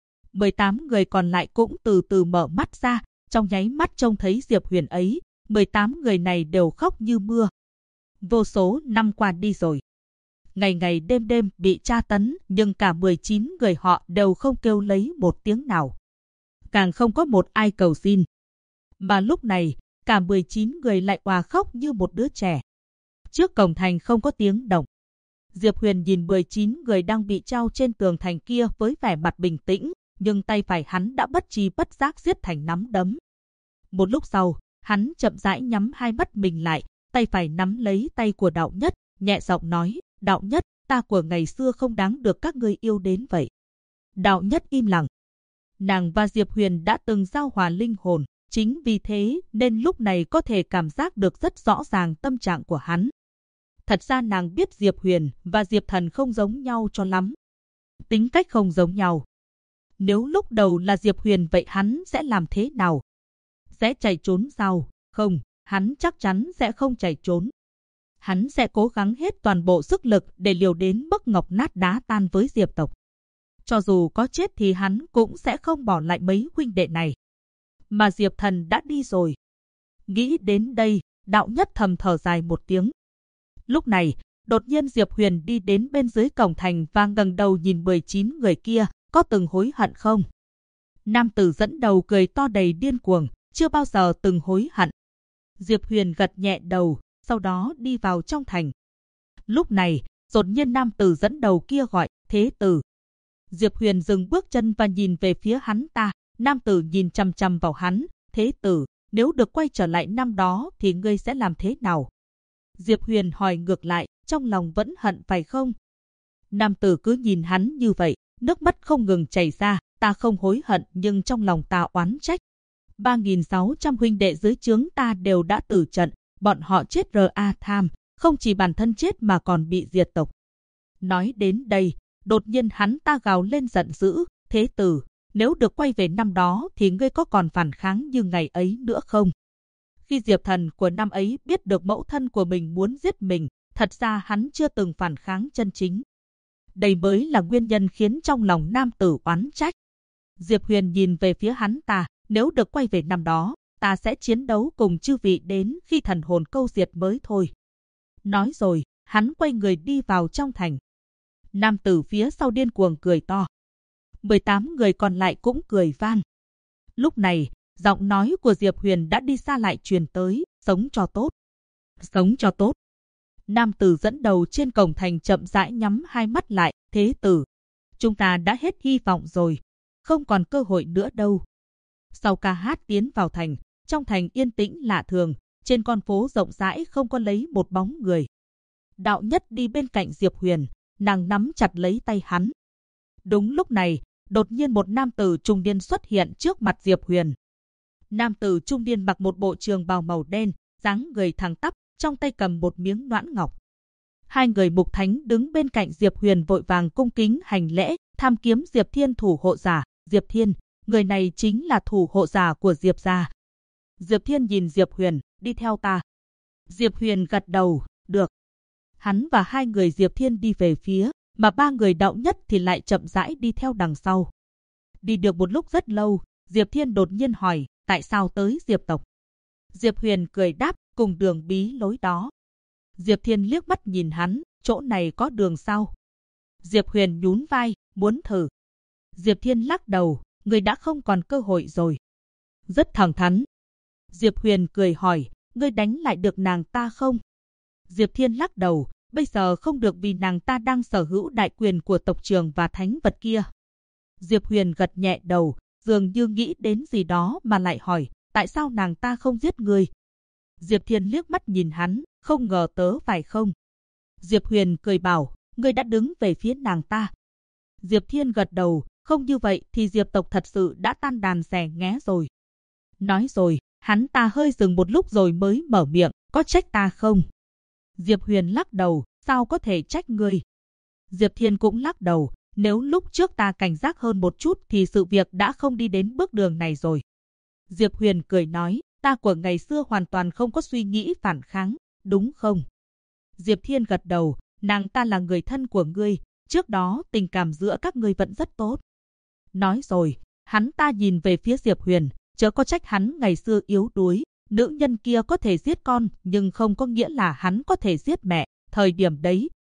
18 người còn lại cũng từ từ mở mắt ra, trong nháy mắt trông thấy Diệp Huyền ấy, 18 người này đều khóc như mưa. Vô số năm qua đi rồi. ngày ngày đêm đêm bị tra tấn, nhưng cả 19 người họ đều không kêu lấy một tiếng nào. Càng không có một ai cầu xin. Mà lúc này, cả 19 người lại òa khóc như một đứa trẻ. Trước cổng thành không có tiếng động. Diệp Huyền nhìn 19 người đang bị treo trên tường thành kia với vẻ mặt bình tĩnh, nhưng tay phải hắn đã bất tri bất giác siết thành nắm đấm. Một lúc sau, hắn chậm rãi nhắm hai mắt mình lại, tay phải nắm lấy tay của Đạo Nhất, nhẹ giọng nói, Đạo Nhất, ta của ngày xưa không đáng được các ngươi yêu đến vậy. Đạo Nhất im lặng. Nàng và Diệp Huyền đã từng giao hòa linh hồn, chính vì thế nên lúc này có thể cảm giác được rất rõ ràng tâm trạng của hắn. Thật ra nàng biết Diệp Huyền và Diệp Thần không giống nhau cho lắm. Tính cách không giống nhau. Nếu lúc đầu là Diệp Huyền vậy hắn sẽ làm thế nào? Sẽ chạy trốn sao? Không, hắn chắc chắn sẽ không chạy trốn. Hắn sẽ cố gắng hết toàn bộ sức lực để liều đến mức ngọc nát đá tan với Diệp tộc. Cho dù có chết thì hắn cũng sẽ không bỏ lại mấy huynh đệ này. Mà Diệp Thần đã đi rồi. Nghĩ đến đây, Đạo Nhất thầm thở dài một tiếng. Lúc này, đột nhiên Diệp Huyền đi đến bên dưới cổng thành và ngẩng đầu nhìn 19 người kia, có từng hối hận không? Nam tử dẫn đầu cười to đầy điên cuồng, chưa bao giờ từng hối hận. Diệp Huyền gật nhẹ đầu, sau đó đi vào trong thành. Lúc này, đột nhiên nam tử dẫn đầu kia gọi, Thế Tử. Diệp Huyền dừng bước chân và nhìn về phía hắn ta. Nam tử nhìn chằm chằm vào hắn, Thế Tử, nếu được quay trở lại năm đó thì ngươi sẽ làm thế nào? Diệp Huyền hỏi ngược lại, trong lòng vẫn hận phải không? Nam tử cứ nhìn hắn như vậy, nước mắt không ngừng chảy ra, ta không hối hận nhưng trong lòng ta oán trách. 3.600 huynh đệ dưới trướng ta đều đã tử trận, bọn họ chết ra tham, không chỉ bản thân chết mà còn bị diệt tộc. Nói đến đây, đột nhiên hắn ta gào lên giận dữ, Thế Tử, nếu được quay về năm đó thì ngươi có còn phản kháng như ngày ấy nữa không? Khi Diệp Thần của năm ấy biết được mẫu thân của mình muốn giết mình, thật ra hắn chưa từng phản kháng chân chính. Đây mới là nguyên nhân khiến trong lòng nam tử oán trách. Diệp Huyền nhìn về phía hắn ta, nếu được quay về năm đó, ta sẽ chiến đấu cùng chư vị đến khi thần hồn câu diệt mới thôi. Nói rồi, hắn quay người đi vào trong thành. Nam tử phía sau điên cuồng cười to. 18 người còn lại cũng cười vang. Lúc này, giọng nói của Diệp Huyền đã đi xa lại truyền tới, sống cho tốt. Sống cho tốt. Nam tử dẫn đầu trên cổng thành chậm rãi nhắm hai mắt lại, Thế Tử. Chúng ta đã hết hy vọng rồi, không còn cơ hội nữa đâu. Sau ca hát tiến vào thành, trong thành yên tĩnh lạ thường, trên con phố rộng rãi không có lấy một bóng người. Đạo Nhất đi bên cạnh Diệp Huyền, nàng nắm chặt lấy tay hắn. Đúng lúc này, đột nhiên một nam tử trung niên xuất hiện trước mặt Diệp Huyền. Nam tử trung niên mặc một bộ trường bào màu đen, dáng người thẳng tắp, trong tay cầm một miếng noãn ngọc. Hai người mục thánh đứng bên cạnh Diệp Huyền vội vàng cung kính hành lễ, tham kiếm Diệp Thiên thủ hộ giả. Diệp Thiên, người này chính là thủ hộ giả của Diệp gia. Diệp Thiên nhìn Diệp Huyền, đi theo ta. Diệp Huyền gật đầu, được. Hắn và hai người Diệp Thiên đi về phía, mà ba người Đạo Nhất thì lại chậm rãi đi theo đằng sau. Đi được một lúc rất lâu, Diệp Thiên đột nhiên hỏi, tại sao tới Diệp tộc? Diệp Huyền cười đáp, cùng đường bí lối đó. Diệp Thiên liếc mắt nhìn hắn, chỗ này có đường sao? Diệp Huyền nhún vai, muốn thử. Diệp Thiên lắc đầu, người đã không còn cơ hội rồi. Rất thẳng thắn. Diệp Huyền cười hỏi, ngươi đánh lại được nàng ta không? Diệp Thiên lắc đầu, bây giờ không được vì nàng ta đang sở hữu đại quyền của tộc trưởng và thánh vật kia. Diệp Huyền gật nhẹ đầu, dường như nghĩ đến gì đó mà lại hỏi, tại sao nàng ta không giết ngươi? Diệp Thiên liếc mắt nhìn hắn, không ngờ tớ phải không? Diệp Huyền cười bảo, ngươi đã đứng về phía nàng ta. Diệp Thiên gật đầu, không như vậy thì Diệp tộc thật sự đã tan đàn xẻ nghé rồi. Nói rồi, hắn ta hơi dừng một lúc rồi mới mở miệng, có trách ta không? Diệp Huyền lắc đầu, sao có thể trách ngươi? Diệp Thiên cũng lắc đầu, nếu lúc trước ta cảnh giác hơn một chút thì sự việc đã không đi đến bước đường này rồi. Diệp Huyền cười nói, ta của ngày xưa hoàn toàn không có suy nghĩ phản kháng, đúng không? Diệp Thiên gật đầu, nàng ta là người thân của ngươi, trước đó tình cảm giữa các ngươi vẫn rất tốt. Nói rồi, hắn ta nhìn về phía Diệp Huyền, chớ có trách hắn ngày xưa yếu đuối, nữ nhân kia có thể giết con nhưng không có nghĩa là hắn có thể giết mẹ, thời điểm đấy,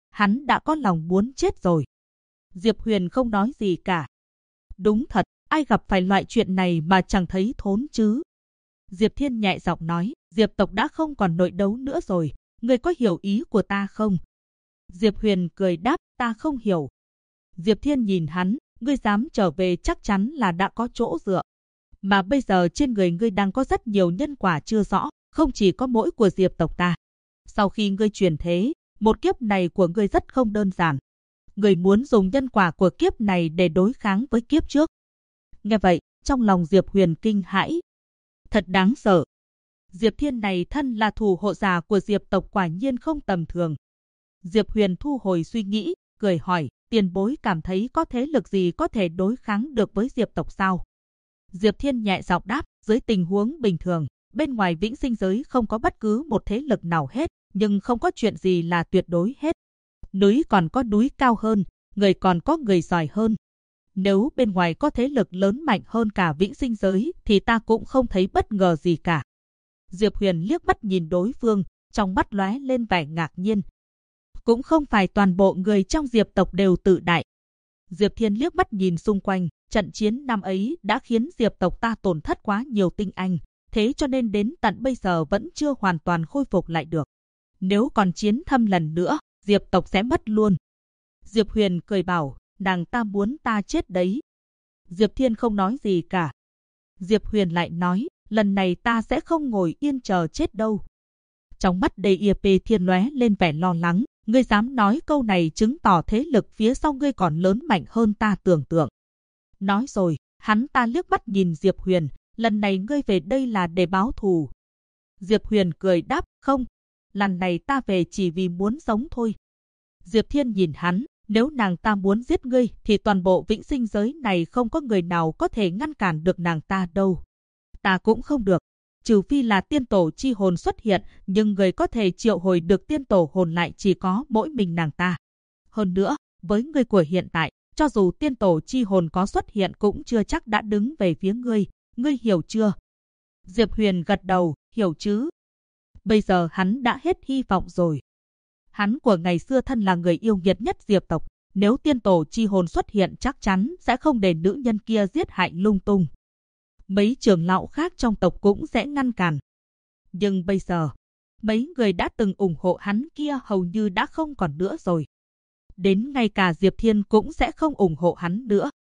hắn đã có lòng muốn chết rồi. Diệp Huyền không nói gì cả. Đúng thật, ai gặp phải loại chuyện này mà chẳng thấy thốn chứ. Diệp Thiên nhẹ giọng nói, Diệp tộc đã không còn nội đấu nữa rồi, ngươi có hiểu ý của ta không? Diệp Huyền cười đáp, ta không hiểu. Diệp Thiên nhìn hắn, ngươi dám trở về chắc chắn là đã có chỗ dựa. Mà bây giờ trên người ngươi đang có rất nhiều nhân quả chưa rõ, không chỉ có mỗi của Diệp tộc ta. Sau khi ngươi chuyển thế, một kiếp này của ngươi rất không đơn giản. Ngươi muốn dùng nhân quả của kiếp này để đối kháng với kiếp trước. Nghe vậy, trong lòng Diệp Huyền kinh hãi. Thật đáng sợ. Diệp Thiên này thân là thủ hộ giả của Diệp tộc quả nhiên không tầm thường. Diệp Huyền thu hồi suy nghĩ, cười hỏi, tiền bối cảm thấy có thế lực gì có thể đối kháng được với Diệp tộc sao? Diệp Thiên nhẹ giọng đáp, dưới tình huống bình thường, bên ngoài vĩnh sinh giới không có bất cứ một thế lực nào hết, nhưng không có chuyện gì là tuyệt đối hết. Núi còn có núi cao hơn, người còn có người giỏi hơn. Nếu bên ngoài có thế lực lớn mạnh hơn cả vĩnh sinh giới thì ta cũng không thấy bất ngờ gì cả. Diệp Huyền liếc mắt nhìn đối phương, trong mắt lóe lên vẻ ngạc nhiên. Cũng không phải toàn bộ người trong Diệp tộc đều tự đại. Diệp Thiên liếc mắt nhìn xung quanh, trận chiến năm ấy đã khiến Diệp tộc ta tổn thất quá nhiều tinh anh, thế cho nên đến tận bây giờ vẫn chưa hoàn toàn khôi phục lại được. Nếu còn chiến thâm lần nữa, Diệp tộc sẽ mất luôn. Diệp Huyền cười bảo, nàng ta muốn ta chết đấy. Diệp Thiên không nói gì cả. Diệp Huyền lại nói, lần này ta sẽ không ngồi yên chờ chết đâu. Trong mắt DIP Thiên lóe lên vẻ lo lắng, ngươi dám nói câu này chứng tỏ thế lực phía sau ngươi còn lớn mạnh hơn ta tưởng tượng. Nói rồi, hắn ta liếc mắt nhìn Diệp Huyền, lần này ngươi về đây là để báo thù. Diệp Huyền cười đáp, không, lần này ta về chỉ vì muốn sống thôi. Diệp Thiên nhìn hắn, nếu nàng ta muốn giết ngươi thì toàn bộ vĩnh sinh giới này không có người nào có thể ngăn cản được nàng ta đâu. Ta cũng không được, trừ phi là tiên tổ chi hồn xuất hiện, nhưng người có thể triệu hồi được tiên tổ hồn lại chỉ có mỗi mình nàng ta. Hơn nữa, với ngươi của hiện tại, cho dù tiên tổ chi hồn có xuất hiện cũng chưa chắc đã đứng về phía ngươi hiểu chưa? Diệp Huyền gật đầu, hiểu chứ. Bây giờ hắn đã hết hy vọng rồi. Hắn của ngày xưa thân là người yêu nghiệt nhất Diệp tộc, nếu tiên tổ chi hồn xuất hiện chắc chắn sẽ không để nữ nhân kia giết hại lung tung. Mấy trưởng lão khác trong tộc cũng sẽ ngăn cản. Nhưng bây giờ, mấy người đã từng ủng hộ hắn kia hầu như đã không còn nữa rồi. Đến ngay cả Diệp Thiên cũng sẽ không ủng hộ hắn nữa.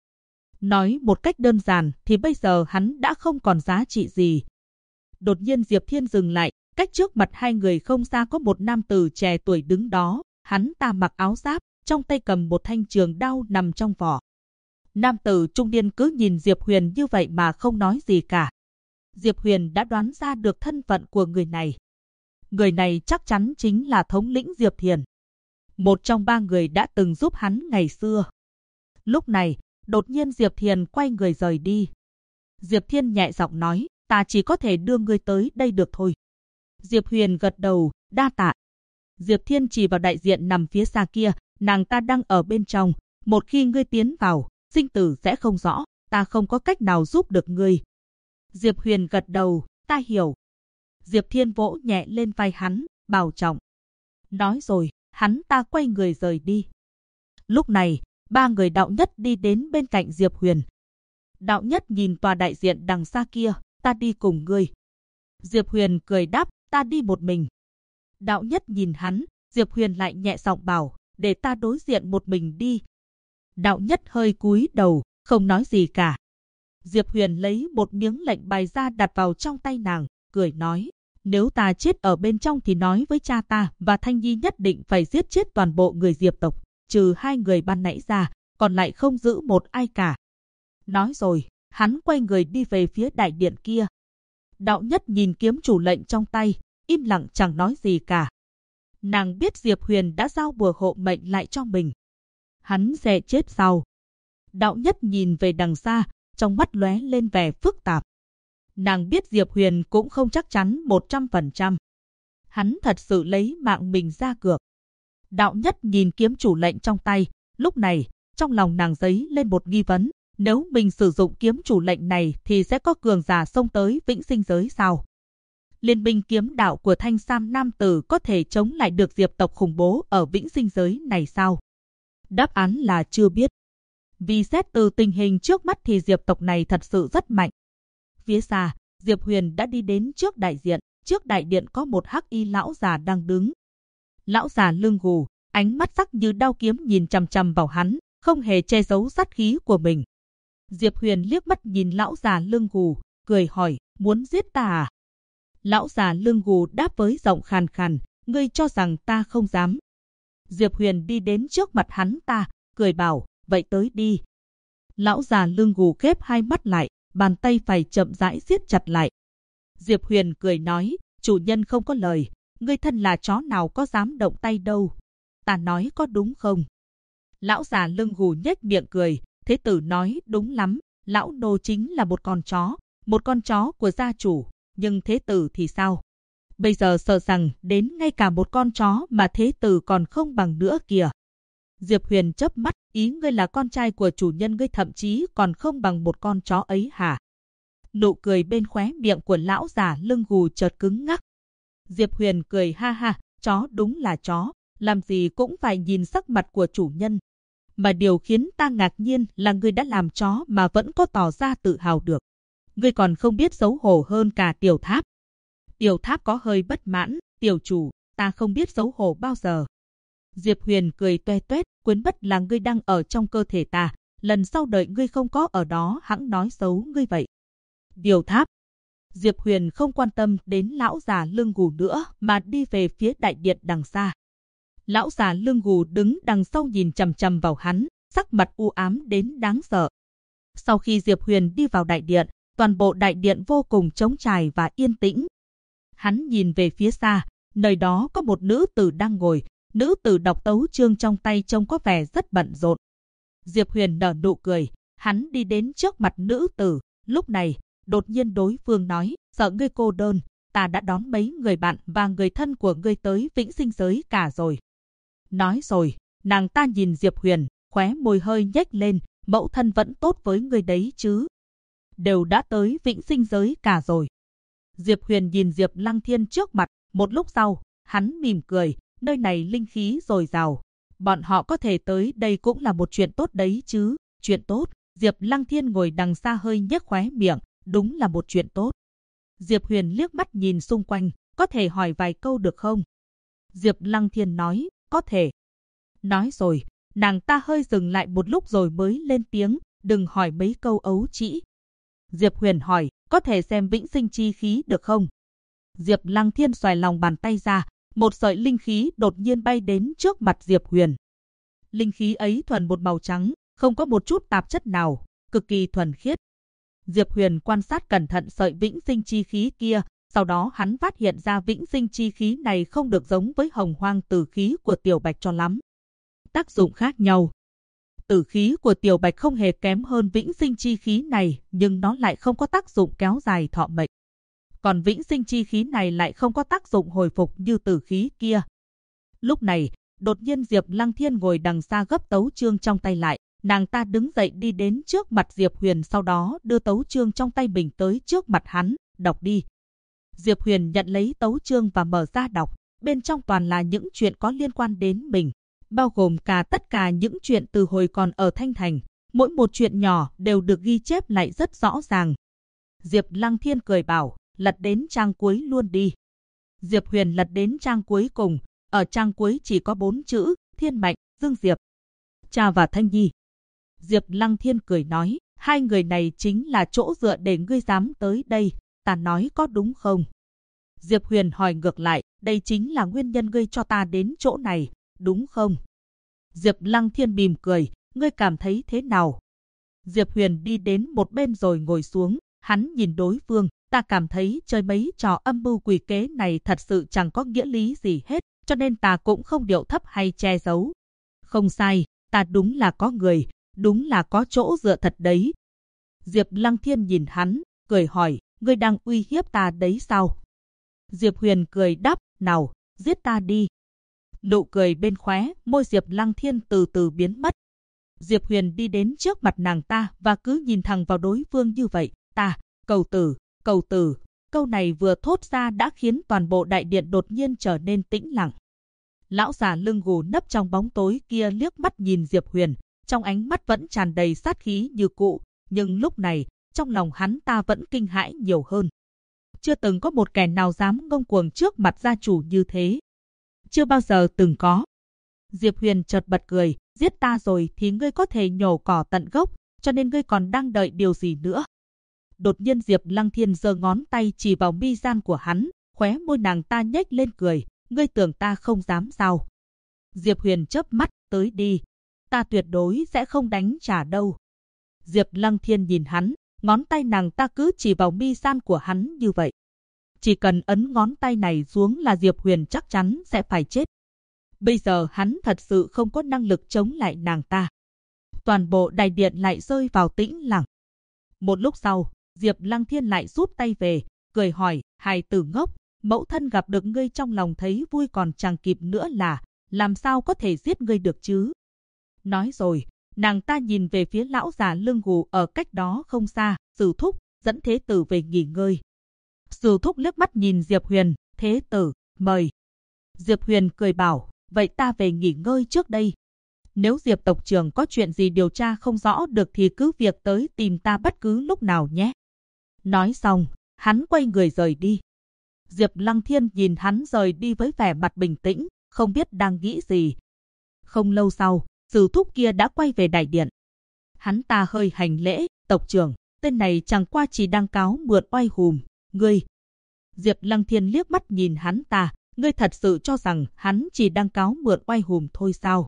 Nói một cách đơn giản thì bây giờ hắn đã không còn giá trị gì. Đột nhiên Diệp Thiên dừng lại, cách trước mặt hai người không xa có một nam tử trẻ tuổi đứng đó. Hắn ta mặc áo giáp, trong tay cầm một thanh trường đao nằm trong vỏ. Nam tử trung niên cứ nhìn Diệp Huyền như vậy mà không nói gì cả. Diệp Huyền đã đoán ra được thân phận của người này. Người này chắc chắn chính là thống lĩnh Diệp Thiền, một trong ba người đã từng giúp hắn ngày xưa. Lúc này, đột nhiên Diệp Thiền quay người rời đi. Diệp Thiên nhẹ giọng nói, ta chỉ có thể đưa ngươi tới đây được thôi. Diệp Huyền gật đầu, đa tạ. Diệp Thiên chỉ vào đại diện nằm phía xa kia, nàng ta đang ở bên trong. Một khi ngươi tiến vào, sinh tử sẽ không rõ, ta không có cách nào giúp được ngươi. Diệp Huyền gật đầu, ta hiểu. Diệp Thiên vỗ nhẹ lên vai hắn, bảo trọng. Nói rồi, hắn ta quay người rời đi. Lúc này, ba người đạo nhất đi đến bên cạnh Diệp Huyền. Đạo nhất nhìn tòa đại diện đằng xa kia, ta đi cùng ngươi. Diệp Huyền cười đáp, ta đi một mình. Đạo nhất nhìn hắn, Diệp Huyền lại nhẹ giọng bảo, để ta đối diện một mình đi. Đạo nhất hơi cúi đầu, không nói gì cả. Diệp Huyền lấy một miếng lệnh bài ra đặt vào trong tay nàng, cười nói, nếu ta chết ở bên trong thì nói với cha ta và Thanh Nhi nhất định phải giết chết toàn bộ người Diệp tộc, trừ hai người ban nãy ra, còn lại không giữ một ai cả. Nói rồi, hắn quay người đi về phía đại điện kia. Đạo nhất nhìn kiếm chủ lệnh trong tay, im lặng chẳng nói gì cả. Nàng biết Diệp Huyền đã giao bùa hộ mệnh lại cho mình. Hắn sẽ chết sau. Đạo nhất nhìn về đằng xa, trong mắt lóe lên vẻ phức tạp. Nàng biết Diệp Huyền cũng không chắc chắn 100%. Hắn thật sự lấy mạng mình ra cược. Đạo nhất nhìn kiếm chủ lệnh trong tay, lúc này, trong lòng nàng dấy lên một nghi vấn. Nếu mình sử dụng kiếm chủ lệnh này thì sẽ có cường giả xông tới vĩnh sinh giới sao? liên minh kiếm đạo của thanh sam nam tử có thể chống lại được diệp tộc khủng bố ở vĩnh sinh giới này sao? Đáp án là chưa biết. Vì xét từ tình hình trước mắt thì diệp tộc này thật sự rất mạnh. Phía xa, Diệp Huyền đã đi đến trước đại diện, trước đại điện có một hắc y lão già đang đứng. Lão già lưng gù, ánh mắt sắc như đao kiếm nhìn chằm chằm vào hắn, không hề che giấu sát khí của mình. Diệp Huyền liếc mắt nhìn lão già lưng gù, cười hỏi, muốn giết ta à? Lão già lưng gù đáp với giọng khàn khàn, ngươi cho rằng ta không dám. Diệp Huyền đi đến trước mặt hắn ta, cười bảo, vậy tới đi. Lão già lưng gù khép hai mắt lại, bàn tay phải chậm rãi siết chặt lại. Diệp Huyền cười nói, chủ nhân không có lời, ngươi thân là chó nào có dám động tay đâu. Ta nói có đúng không? Lão già lưng gù nhếch miệng cười, thế tử nói đúng lắm, lão nô chính là một con chó của gia chủ, nhưng thế tử thì sao? Bây giờ sợ rằng đến ngay cả một con chó mà thế tử còn không bằng nữa kìa. Diệp Huyền chớp mắt, ý ngươi là con trai của chủ nhân ngươi thậm chí còn không bằng một con chó ấy hả? Nụ cười bên khóe miệng của lão già lưng gù chợt cứng ngắc. Diệp Huyền cười ha ha, chó đúng là chó, làm gì cũng phải nhìn sắc mặt của chủ nhân. Mà điều khiến ta ngạc nhiên là ngươi đã làm chó mà vẫn có tỏ ra tự hào được. Ngươi còn không biết xấu hổ hơn cả Tiểu Tháp. Tiểu Tháp có hơi bất mãn, tiểu chủ, ta không biết xấu hổ bao giờ. Diệp Huyền cười toe toét, quên mất là ngươi đang ở trong cơ thể ta, lần sau đợi ngươi không có ở đó hẵng nói xấu ngươi vậy. Tiểu Tháp. Diệp Huyền không quan tâm đến lão già lưng gù nữa mà đi về phía đại điện đằng xa. Lão già lưng gù đứng đằng sau nhìn chằm chằm vào hắn, sắc mặt u ám đến đáng sợ. Sau khi Diệp Huyền đi vào đại điện, toàn bộ đại điện vô cùng trống trải và yên tĩnh. Hắn nhìn về phía xa, nơi đó có một nữ tử đang ngồi, nữ tử đọc tấu chương trong tay trông có vẻ rất bận rộn. Diệp Huyền nở nụ cười, hắn đi đến trước mặt nữ tử, lúc này, đột nhiên đối phương nói, sợ ngươi cô đơn, ta đã đón mấy người bạn và người thân của ngươi tới vĩnh sinh giới cả rồi. Nói rồi, nàng ta nhìn Diệp Huyền, khóe môi hơi nhếch lên, mẫu thân vẫn tốt với ngươi đấy chứ. Đều đã tới vĩnh sinh giới cả rồi. Diệp Huyền nhìn Diệp Lăng Thiên trước mặt, một lúc sau, hắn mỉm cười, nơi này linh khí dồi dào. Bọn họ có thể tới đây cũng là một chuyện tốt đấy chứ. Chuyện tốt, Diệp Lăng Thiên ngồi đằng xa hơi nhếch khóe miệng, đúng là một chuyện tốt. Diệp Huyền liếc mắt nhìn xung quanh, có thể hỏi vài câu được không? Diệp Lăng Thiên nói, có thể. Nói rồi, nàng ta hơi dừng lại một lúc rồi mới lên tiếng, đừng hỏi mấy câu ấu trĩ. Diệp Huyền hỏi, có thể xem vĩnh sinh chi khí được không? Diệp Lăng Thiên xoài lòng bàn tay ra, một sợi linh khí đột nhiên bay đến trước mặt Diệp Huyền. Linh khí ấy thuần một màu trắng, không có một chút tạp chất nào, cực kỳ thuần khiết. Diệp Huyền quan sát cẩn thận sợi vĩnh sinh chi khí kia, sau đó hắn phát hiện ra vĩnh sinh chi khí này không được giống với hồng hoang tử khí của Tiểu Bạch cho lắm. Tác dụng khác nhau. Tử khí của Tiểu Bạch không hề kém hơn vĩnh sinh chi khí này, nhưng nó lại không có tác dụng kéo dài thọ mệnh. Còn vĩnh sinh chi khí này lại không có tác dụng hồi phục như tử khí kia. Lúc này, đột nhiên Diệp Lăng Thiên ngồi đằng xa gấp tấu chương trong tay lại. Nàng ta đứng dậy đi đến trước mặt Diệp Huyền, sau đó đưa tấu chương trong tay mình tới trước mặt hắn, đọc đi. Diệp Huyền nhận lấy tấu chương và mở ra đọc, bên trong toàn là những chuyện có liên quan đến mình, bao gồm cả tất cả những chuyện từ hồi còn ở Thanh Thành, mỗi một chuyện nhỏ đều được ghi chép lại rất rõ ràng. Diệp Lăng Thiên cười bảo, lật đến trang cuối luôn đi. Diệp Huyền lật đến trang cuối cùng, ở trang cuối chỉ có 4 chữ, Thiên Mạnh, Dương Diệp, Cha và Thanh Nhi. Diệp Lăng Thiên cười nói, hai người này chính là chỗ dựa để ngươi dám tới đây, ta nói có đúng không? Diệp Huyền hỏi ngược lại, đây chính là nguyên nhân ngươi cho ta đến chỗ này, đúng không? Diệp Lăng Thiên mỉm cười, ngươi cảm thấy thế nào? Diệp Huyền đi đến một bên rồi ngồi xuống, hắn nhìn đối phương, ta cảm thấy chơi mấy trò âm mưu quỷ kế này thật sự chẳng có nghĩa lý gì hết, cho nên ta cũng không điệu thấp hay che giấu. Không sai, ta đúng là có người, đúng là có chỗ dựa thật đấy. Diệp Lăng Thiên nhìn hắn, cười hỏi, ngươi đang uy hiếp ta đấy sao? Diệp Huyền cười đáp, nào, giết ta đi. Nụ cười bên khóe môi Diệp Lăng Thiên từ từ biến mất. Diệp Huyền đi đến trước mặt nàng ta và cứ nhìn thẳng vào đối phương như vậy, ta, cầu tử, Câu này vừa thốt ra đã khiến toàn bộ đại điện đột nhiên trở nên tĩnh lặng. Lão già lưng gù nấp trong bóng tối kia liếc mắt nhìn Diệp Huyền, trong ánh mắt vẫn tràn đầy sát khí như cũ, nhưng lúc này, trong lòng hắn ta vẫn kinh hãi nhiều hơn. Chưa từng có một kẻ nào dám ngông cuồng trước mặt gia chủ như thế. Chưa bao giờ từng có. Diệp Huyền chợt bật cười, giết ta rồi thì ngươi có thể nhổ cỏ tận gốc, cho nên ngươi còn đang đợi điều gì nữa. Đột nhiên Diệp Lăng Thiên giơ ngón tay chỉ vào mi gian của hắn, khóe môi nàng ta nhếch lên cười, ngươi tưởng ta không dám sao? Diệp Huyền chớp mắt, tới đi, ta tuyệt đối sẽ không đánh trả đâu. Diệp Lăng Thiên nhìn hắn, ngón tay nàng ta cứ chỉ vào mi gian của hắn như vậy. Chỉ cần ấn ngón tay này xuống là Diệp Huyền chắc chắn sẽ phải chết. Bây giờ hắn thật sự không có năng lực chống lại nàng ta. Toàn bộ đại điện lại rơi vào tĩnh lặng. Một lúc sau, Diệp Lăng Thiên lại rút tay về, cười hỏi, hài tử ngốc, mẫu thân gặp được ngươi trong lòng thấy vui còn chẳng kịp nữa là, làm sao có thể giết ngươi được chứ? Nói rồi, nàng ta nhìn về phía lão già lưng gù ở cách đó không xa, Sử thúc, dẫn thế tử về nghỉ ngơi. Sử thúc liếc mắt nhìn Diệp Huyền, thế tử, mời. Diệp Huyền cười bảo, vậy ta về nghỉ ngơi trước đây. Nếu Diệp tộc trưởng có chuyện gì điều tra không rõ được thì cứ việc tới tìm ta bất cứ lúc nào nhé. Nói xong, hắn quay người rời đi. Diệp Lăng Thiên nhìn hắn rời đi với vẻ mặt bình tĩnh, không biết đang nghĩ gì. Không lâu sau, Sử thúc kia đã quay về đại điện. Hắn ta hơi hành lễ, tộc trưởng, tên này chẳng qua chỉ đang cáo mượn oai hùm, ngươi. Diệp Lăng Thiên liếc mắt nhìn hắn ta, ngươi thật sự cho rằng hắn chỉ đang cáo mượn oai hùm thôi sao?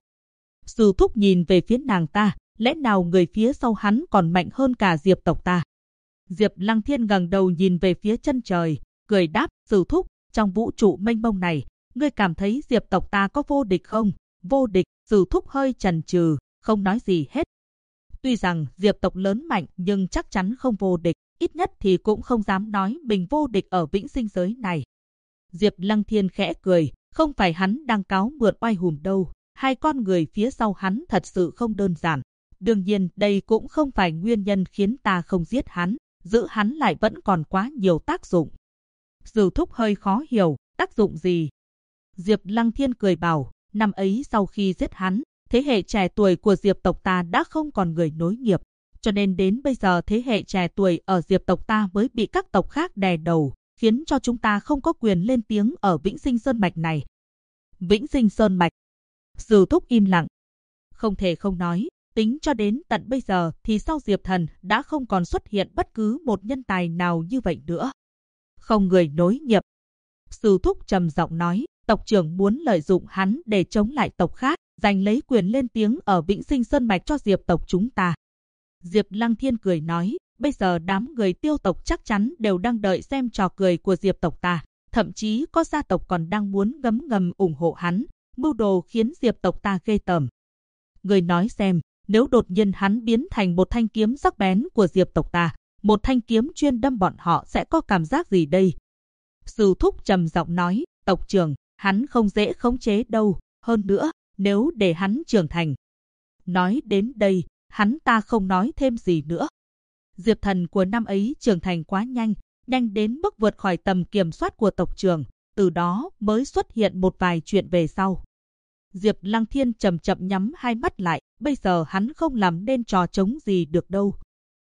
Sử thúc nhìn về phía nàng ta, lẽ nào người phía sau hắn còn mạnh hơn cả Diệp tộc ta? Diệp Lăng Thiên ngẩng đầu nhìn về phía chân trời, cười đáp, Sử thúc, trong vũ trụ mênh mông này, ngươi cảm thấy Diệp tộc ta có vô địch không? Vô địch, Sử thúc hơi chần chừ, không nói gì hết. Tuy rằng Diệp tộc lớn mạnh nhưng chắc chắn không vô địch, ít nhất thì cũng không dám nói mình vô địch ở vĩnh sinh giới này. Diệp Lăng Thiên khẽ cười, không phải hắn đang cáo mượn oai hùm đâu, hai con người phía sau hắn thật sự không đơn giản. Đương nhiên đây cũng không phải nguyên nhân khiến ta không giết hắn, giữ hắn lại vẫn còn quá nhiều tác dụng. Sử thúc hơi khó hiểu, tác dụng gì? Diệp Lăng Thiên cười bảo, năm ấy sau khi giết hắn, thế hệ trẻ tuổi của Diệp tộc ta đã không còn người nối nghiệp, cho nên đến bây giờ thế hệ trẻ tuổi ở Diệp tộc ta mới bị các tộc khác đè đầu, khiến cho chúng ta không có quyền lên tiếng ở Vĩnh Sinh Sơn Mạch này. Vĩnh Sinh Sơn Mạch. Sử thúc im lặng. Không thể không nói, tính cho đến tận bây giờ thì sau Diệp Thần đã không còn xuất hiện bất cứ một nhân tài nào như vậy nữa. Không người nối nghiệp. Sử thúc trầm giọng nói, tộc trưởng muốn lợi dụng hắn để chống lại tộc khác, giành lấy quyền lên tiếng ở Vĩnh Sinh Sơn Mạch cho Diệp tộc chúng ta. Diệp Lăng Thiên cười nói, bây giờ đám người Tiêu tộc chắc chắn đều đang đợi xem trò cười của Diệp tộc ta, thậm chí có gia tộc còn đang muốn ngấm ngầm ủng hộ hắn, mưu đồ khiến Diệp tộc ta ghê tởm. Người nói xem, nếu đột nhiên hắn biến thành một thanh kiếm sắc bén của Diệp tộc ta, một thanh kiếm chuyên đâm bọn họ sẽ có cảm giác gì đây? Sử thúc trầm giọng nói, tộc trưởng, hắn không dễ khống chế đâu, hơn nữa, nếu để hắn trưởng thành. Nói đến đây, hắn ta không nói thêm gì nữa. Diệp Thần của năm ấy trưởng thành quá nhanh, nhanh đến mức vượt khỏi tầm kiểm soát của tộc trưởng, từ đó mới xuất hiện một vài chuyện về sau. Diệp Lăng Thiên chậm chậm nhắm hai mắt lại, bây giờ hắn không làm nên trò trống gì được đâu.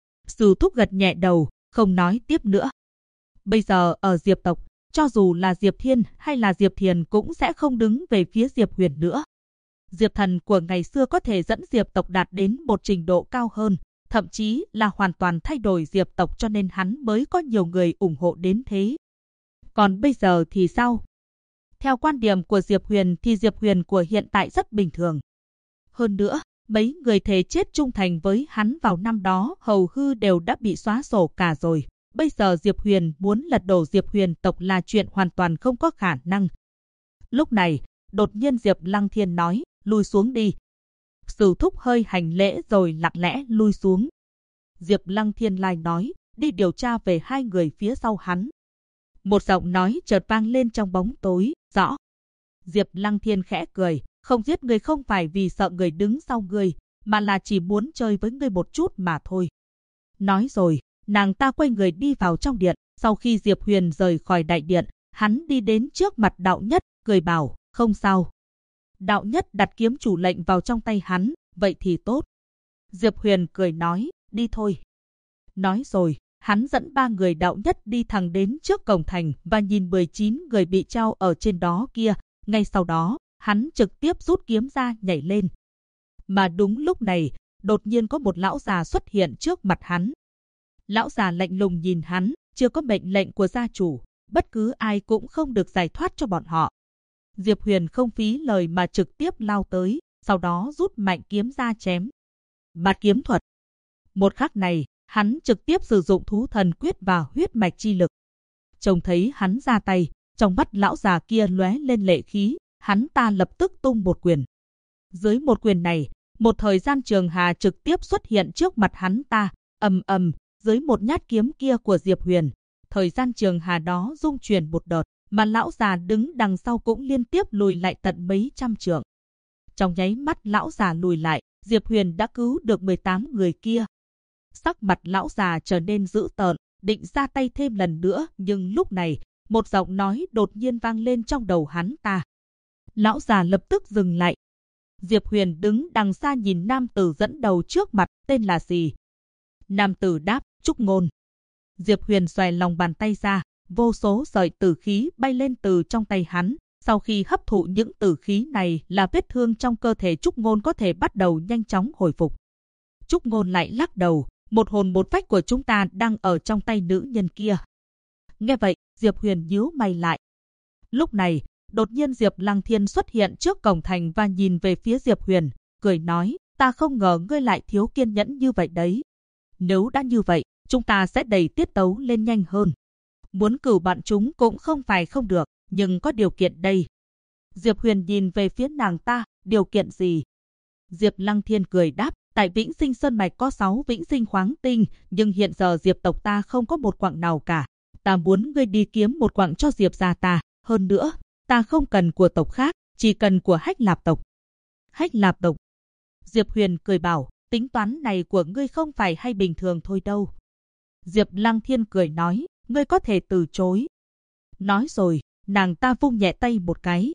Sử thúc gật nhẹ đầu, không nói tiếp nữa. Bây giờ ở Diệp tộc, cho dù là Diệp Thiên hay là Diệp Thiền cũng sẽ không đứng về phía Diệp Huyền nữa. Diệp Thần của ngày xưa có thể dẫn Diệp tộc đạt đến một trình độ cao hơn, thậm chí là hoàn toàn thay đổi Diệp tộc, cho nên hắn mới có nhiều người ủng hộ đến thế. Còn bây giờ thì sao? Theo quan điểm của Diệp Huyền thì Diệp Huyền của hiện tại rất bình thường. Hơn nữa, mấy người thề chết trung thành với hắn vào năm đó hầu hư đều đã bị xóa sổ cả rồi. Bây giờ Diệp Huyền muốn lật đổ Diệp Huyền tộc là chuyện hoàn toàn không có khả năng. Lúc này, đột nhiên Diệp Lăng Thiên nói, lui xuống đi. Sử thúc hơi hành lễ rồi lặng lẽ lui xuống. Diệp Lăng Thiên lại nói, đi điều tra về hai người phía sau hắn. Một giọng nói chợt vang lên trong bóng tối, rõ. Diệp Lăng Thiên khẽ cười, không giết người không phải vì sợ người đứng sau người, mà là chỉ muốn chơi với người một chút mà thôi. Nói rồi, nàng ta quay người đi vào trong điện, Sau khi Diệp Huyền rời khỏi đại điện, hắn đi đến trước mặt Đạo Nhất, cười bảo, không sao. Đạo Nhất đặt kiếm chủ lệnh vào trong tay hắn, vậy thì tốt. Diệp Huyền cười nói, đi thôi. Nói rồi, hắn dẫn 3 người Đạo Nhất đi thẳng đến trước cổng thành và nhìn 19 người bị treo ở trên đó kia. Ngay sau đó, hắn trực tiếp rút kiếm ra nhảy lên. Mà đúng lúc này, đột nhiên có một lão già xuất hiện trước mặt hắn. Lão già lạnh lùng nhìn hắn, chưa có mệnh lệnh của gia chủ, bất cứ ai cũng không được giải thoát cho bọn họ. Diệp Huyền không phí lời mà trực tiếp lao tới, sau đó rút mạnh kiếm ra chém. Bạt kiếm thuật. Một khắc này, hắn trực tiếp sử dụng thú thần quyết và huyết mạch chi lực. Trông thấy hắn ra tay, trong mắt lão già kia lóe lên lệ khí, hắn ta lập tức tung một quyền. Dưới một quyền này, một thời gian trường hà trực tiếp xuất hiện trước mặt hắn ta, ầm ầm, dưới một nhát kiếm kia của Diệp Huyền. Thời gian trường hà đó rung chuyển một đợt, mà lão già đứng đằng sau cũng liên tiếp lùi lại tận mấy trăm trượng. Trong nháy mắt lão già lùi lại, Diệp Huyền đã cứu được 18 người kia. Sắc mặt lão già trở nên dữ tợn, định ra tay thêm lần nữa, nhưng lúc này, một giọng nói đột nhiên vang lên trong đầu hắn ta. Lão già lập tức dừng lại. Diệp Huyền đứng đằng xa nhìn nam tử dẫn đầu trước mặt, tên là gì? Nam tử đáp, Trúc Ngôn. Diệp Huyền xòe lòng bàn tay ra, vô số sợi tử khí bay lên từ trong tay hắn. Sau khi hấp thụ những tử khí này là vết thương trong cơ thể Trúc Ngôn có thể bắt đầu nhanh chóng hồi phục. Trúc Ngôn lại lắc đầu, một hồn một phách của chúng ta đang ở trong tay nữ nhân kia. Nghe vậy, Diệp Huyền nhíu mày lại. Lúc này, đột nhiên Diệp Lăng Thiên xuất hiện trước cổng thành và nhìn về phía Diệp Huyền, cười nói, ta không ngờ ngươi lại thiếu kiên nhẫn như vậy đấy. Nếu đã như vậy, chúng ta sẽ đẩy tiết tấu lên nhanh hơn. Muốn cử bọn chúng cũng không phải không được, nhưng có điều kiện đây. Diệp Huyền nhìn về phía nàng ta, điều kiện gì? Diệp Lăng Thiên cười đáp, tại Vĩnh Sinh Sơn Mạch có 6 Vĩnh Sinh khoáng tinh, nhưng hiện giờ Diệp tộc ta không có một quặng nào cả. Ta muốn ngươi đi kiếm một quặng cho Diệp gia ta, hơn nữa, ta không cần của tộc khác, chỉ cần của Hách Lạp tộc. Hách Lạp tộc. Diệp Huyền cười bảo, tính toán này của ngươi không phải hay bình thường thôi đâu. Diệp Lăng Thiên cười nói, ngươi có thể từ chối. Nói rồi, nàng ta vung nhẹ tay một cái.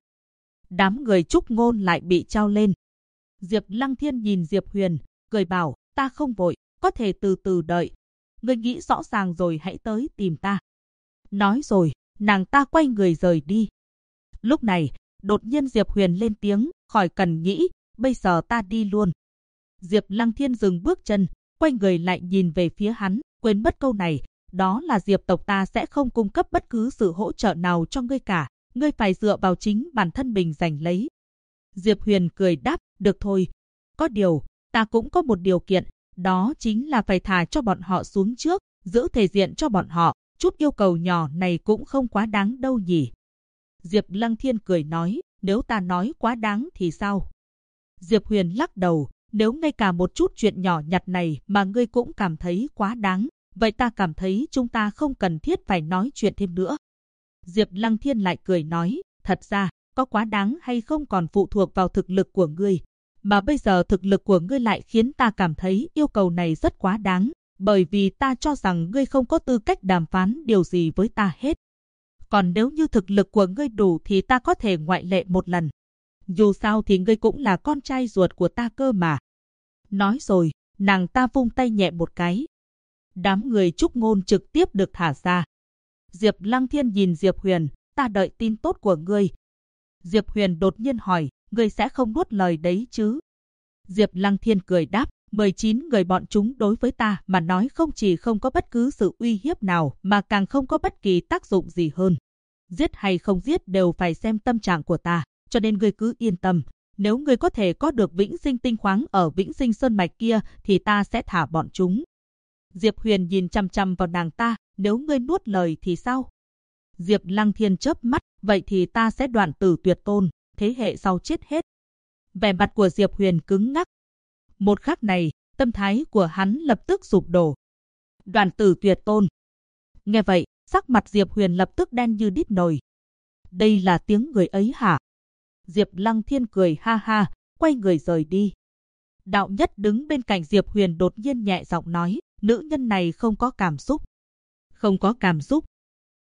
Đám người Trúc Ngôn lại bị trao lên. Diệp Lăng Thiên nhìn Diệp Huyền, cười bảo, ta không vội, có thể từ từ đợi. Ngươi nghĩ rõ ràng rồi hãy tới tìm ta. Nói rồi, nàng ta quay người rời đi. Lúc này, đột nhiên Diệp Huyền lên tiếng, khỏi cần nghĩ, bây giờ ta đi luôn. Diệp Lăng Thiên dừng bước chân, quay người lại nhìn về phía hắn, quên mất câu này, đó là Diệp tộc ta sẽ không cung cấp bất cứ sự hỗ trợ nào cho ngươi cả, ngươi phải dựa vào chính bản thân mình giành lấy. Diệp Huyền cười đáp, được thôi. Có điều, ta cũng có một điều kiện, đó chính là phải thả cho bọn họ xuống trước, giữ thể diện cho bọn họ, chút yêu cầu nhỏ này cũng không quá đáng đâu nhỉ. Diệp Lăng Thiên cười nói, nếu ta nói quá đáng thì sao? Diệp Huyền lắc đầu, nếu ngay cả một chút chuyện nhỏ nhặt này mà ngươi cũng cảm thấy quá đáng, vậy ta cảm thấy chúng ta không cần thiết phải nói chuyện thêm nữa. Diệp Lăng Thiên lại cười nói, thật ra, có quá đáng hay không còn phụ thuộc vào thực lực của ngươi. Mà bây giờ thực lực của ngươi lại khiến ta cảm thấy yêu cầu này rất quá đáng, bởi vì ta cho rằng ngươi không có tư cách đàm phán điều gì với ta hết. Còn nếu như thực lực của ngươi đủ thì ta có thể ngoại lệ một lần. Dù sao thì ngươi cũng là con trai ruột của ta cơ mà. Nói rồi, nàng ta vung tay nhẹ một cái. Đám người Trúc Ngôn trực tiếp được thả ra. Diệp Lăng Thiên nhìn Diệp Huyền, ta đợi tin tốt của ngươi. Diệp Huyền đột nhiên hỏi, ngươi sẽ không nuốt lời đấy chứ? Diệp Lăng Thiên cười đáp, 19 người bọn chúng đối với ta mà nói không chỉ không có bất cứ sự uy hiếp nào mà càng không có bất kỳ tác dụng gì hơn. Giết hay không giết đều phải xem tâm trạng của ta, cho nên ngươi cứ yên tâm. Nếu ngươi có thể có được Vĩnh Sinh tinh khoáng ở Vĩnh Sinh Sơn Mạch kia thì ta sẽ thả bọn chúng. Diệp Huyền nhìn chằm chằm vào nàng ta, nếu ngươi nuốt lời thì sao? Diệp Lăng Thiên chớp mắt, vậy thì ta sẽ đoạn tử tuyệt tôn, thế hệ sau chết hết. Vẻ mặt của Diệp Huyền cứng ngắc. Một khắc này, tâm thái của hắn lập tức sụp đổ. Đoạn tử tuyệt tôn. Nghe vậy, sắc mặt Diệp Huyền lập tức đen như đít nồi. Đây là tiếng người ấy hả? Diệp Lăng Thiên cười ha ha, quay người rời đi. Đạo Nhất đứng bên cạnh Diệp Huyền đột nhiên nhẹ giọng nói, nữ nhân này không có cảm xúc. Không có cảm xúc,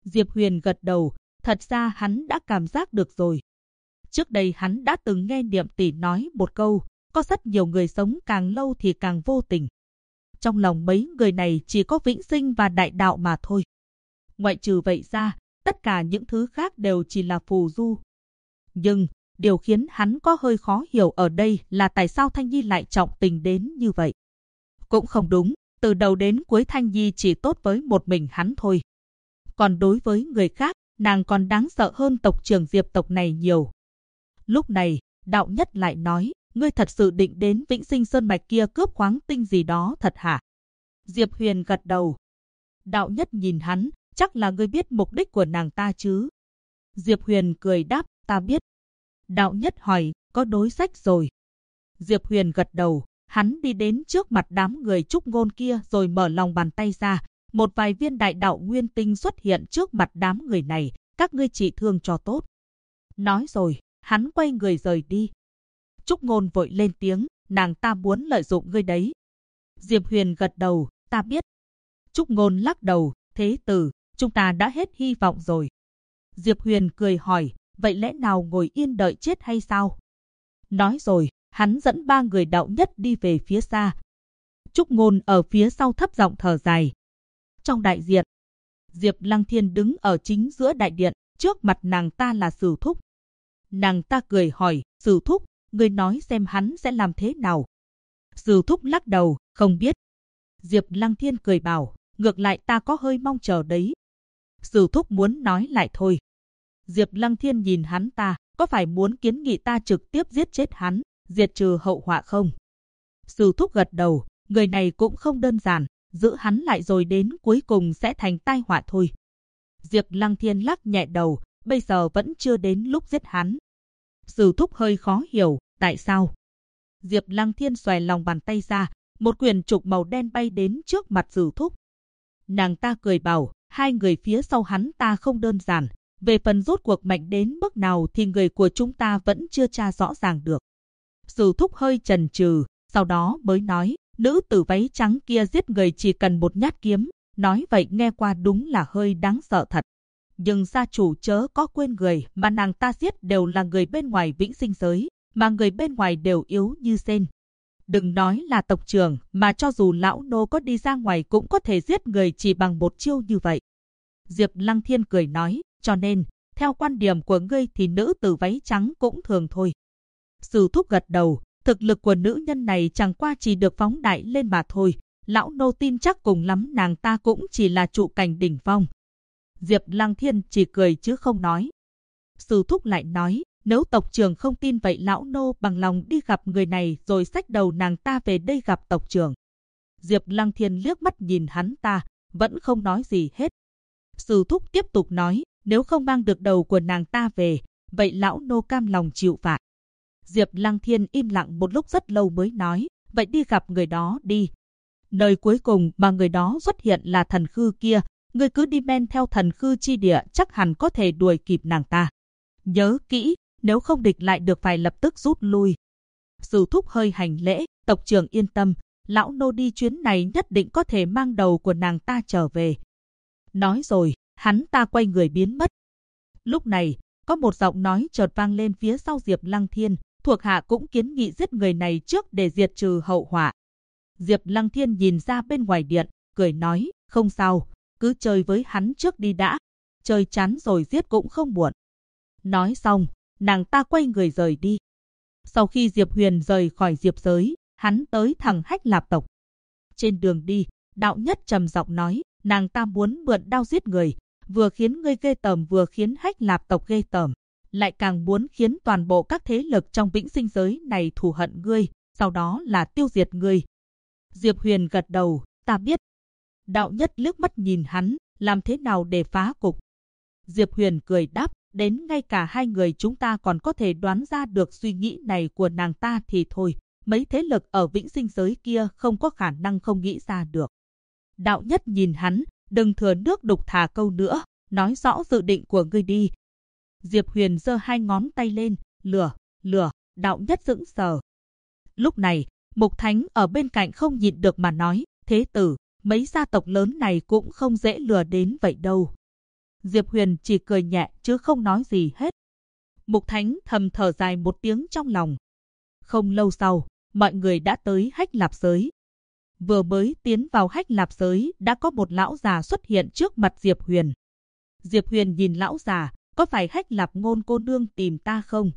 Diệp Huyền gật đầu, thật ra hắn đã cảm giác được rồi. Trước đây hắn đã từng nghe Niệm tỷ nói một câu, có rất nhiều người sống càng lâu thì càng vô tình. Trong lòng mấy người này chỉ có vĩnh sinh và đại đạo mà thôi. Ngoại trừ vậy ra, tất cả những thứ khác đều chỉ là phù du. Nhưng, điều khiến hắn có hơi khó hiểu ở đây là tại sao Thanh Nhi lại trọng tình đến như vậy. Cũng không đúng, từ đầu đến cuối Thanh Nhi chỉ tốt với một mình hắn thôi. Còn đối với người khác, nàng còn đáng sợ hơn tộc trưởng Diệp tộc này nhiều. Lúc này, Đạo Nhất lại nói, ngươi thật sự định đến Vĩnh Sinh Sơn Mạch kia cướp khoáng tinh gì đó thật hả? Diệp Huyền gật đầu. Đạo Nhất nhìn hắn, chắc là ngươi biết mục đích của nàng ta chứ? Diệp Huyền cười đáp, ta biết. Đạo Nhất hỏi, có đối sách rồi? Diệp Huyền gật đầu, hắn đi đến trước mặt đám người Trúc Ngôn kia rồi mở lòng bàn tay ra. Một vài viên đại đạo nguyên tinh xuất hiện trước mặt đám người này, các ngươi trị thương cho tốt. Nói rồi, hắn quay người rời đi. Trúc Ngôn vội lên tiếng, nàng ta muốn lợi dụng ngươi đấy. Diệp Huyền gật đầu, ta biết. Trúc Ngôn lắc đầu, thế tử, chúng ta đã hết hy vọng rồi. Diệp Huyền cười hỏi, vậy lẽ nào ngồi yên đợi chết hay sao? Nói rồi, hắn dẫn ba người Đạo Nhất đi về phía xa. Trúc Ngôn ở phía sau thấp giọng thở dài. Trong đại điện, Diệp Lăng Thiên đứng ở chính giữa đại điện, trước mặt nàng ta là Sử Thúc. Nàng ta cười hỏi, Sử Thúc, ngươi nói xem hắn sẽ làm thế nào? Sử Thúc lắc đầu, không biết. Diệp Lăng Thiên cười bảo, ngược lại ta có hơi mong chờ đấy. Sử Thúc muốn nói lại thôi. Diệp Lăng Thiên nhìn hắn ta, có phải muốn kiến nghị ta trực tiếp giết chết hắn, diệt trừ hậu họa không? Sử Thúc gật đầu, người này cũng không đơn giản, giữ hắn lại rồi đến cuối cùng sẽ thành tai họa thôi. Diệp Lăng Thiên lắc nhẹ đầu, bây giờ vẫn chưa đến lúc giết hắn. Sử Thúc hơi khó hiểu, tại sao? Diệp Lăng Thiên xòe lòng bàn tay ra, một quyển trục màu đen bay đến trước mặt Sử Thúc. Nàng ta cười bảo, hai người phía sau hắn ta không đơn giản, về phần rốt cuộc mạnh đến mức nào thì người của chúng ta vẫn chưa tra rõ ràng được. Sử Thúc hơi chần chừ, sau đó mới nói, nữ tử váy trắng kia giết người chỉ cần một nhát kiếm, nói vậy nghe qua đúng là hơi đáng sợ thật. Nhưng gia chủ chớ có quên người mà nàng ta giết đều là người bên ngoài Vĩnh Sinh giới, mà người bên ngoài đều yếu như sen. Đừng nói là tộc trưởng, mà cho dù lão nô có đi ra ngoài cũng có thể giết người chỉ bằng một chiêu như vậy. Diệp Lăng Thiên cười nói, cho nên, theo quan điểm của ngươi thì nữ tử váy trắng cũng thường thôi. Sử Thúc gật đầu, thực lực của nữ nhân này chẳng qua chỉ được phóng đại lên mà thôi. Lão nô tin chắc cùng lắm nàng ta cũng chỉ là trụ cảnh đỉnh phong. Diệp Lăng Thiên chỉ cười chứ không nói. Sử Thúc lại nói, nếu tộc trưởng không tin vậy lão nô bằng lòng đi gặp người này rồi xách đầu nàng ta về đây gặp tộc trưởng. Diệp Lăng Thiên liếc mắt nhìn hắn ta, vẫn không nói gì hết. Sử Thúc tiếp tục nói, nếu không mang được đầu của nàng ta về, vậy lão nô cam lòng chịu phạt. Diệp Lăng Thiên im lặng một lúc rất lâu mới nói, vậy đi gặp người đó đi. Nơi cuối cùng mà người đó xuất hiện là thần khư kia, ngươi cứ đi men theo thần khư chi địa chắc hẳn có thể đuổi kịp nàng ta. Nhớ kỹ, nếu không địch lại được phải lập tức rút lui. Sử Thúc hơi hành lễ, tộc trưởng yên tâm, lão nô đi chuyến này nhất định có thể mang đầu của nàng ta trở về. Nói rồi, hắn ta quay người biến mất. Lúc này, có một giọng nói chợt vang lên phía sau Diệp Lăng Thiên, thuộc hạ cũng kiến nghị giết người này trước để diệt trừ hậu họa. Diệp Lăng Thiên nhìn ra bên ngoài điện, cười nói, không sao, cứ chơi với hắn trước đi đã, chơi chán rồi giết cũng không muộn. Nói xong, nàng ta quay người rời đi. Sau khi Diệp Huyền rời khỏi Diệp giới, hắn tới thẳng Hách Lạp tộc. Trên đường đi, Đạo Nhất trầm giọng nói, nàng ta muốn mượn đao giết người, vừa khiến ngươi ghê tởm vừa khiến Hách Lạp tộc ghê tởm, lại càng muốn khiến toàn bộ các thế lực trong Vĩnh Sinh giới này thù hận ngươi, sau đó là tiêu diệt ngươi. Diệp Huyền gật đầu, ta biết. Đạo Nhất liếc mắt nhìn hắn, làm thế nào để phá cục? Diệp Huyền cười đáp, đến ngay cả hai người chúng ta còn có thể đoán ra được suy nghĩ này của nàng ta thì thôi, mấy thế lực ở Vĩnh Sinh giới kia không có khả năng không nghĩ ra được. Đạo Nhất nhìn hắn, đừng thừa nước đục thả câu nữa, nói rõ dự định của ngươi đi. Diệp Huyền giơ hai ngón tay lên, lửa, Đạo Nhất sững sờ. Lúc này, Mục Thánh ở bên cạnh không nhịn được mà nói, thế tử, mấy gia tộc lớn này cũng không dễ lừa đến vậy đâu. Diệp Huyền chỉ cười nhẹ chứ không nói gì hết. Mục Thánh thầm thở dài một tiếng trong lòng. Không lâu sau, mọi người đã tới Hách Lạp Giới. Vừa mới tiến vào Hách Lạp Giới đã có một lão già xuất hiện trước mặt Diệp Huyền. Diệp Huyền nhìn lão già, có phải Hách Lạp Ngôn cô nương tìm ta không?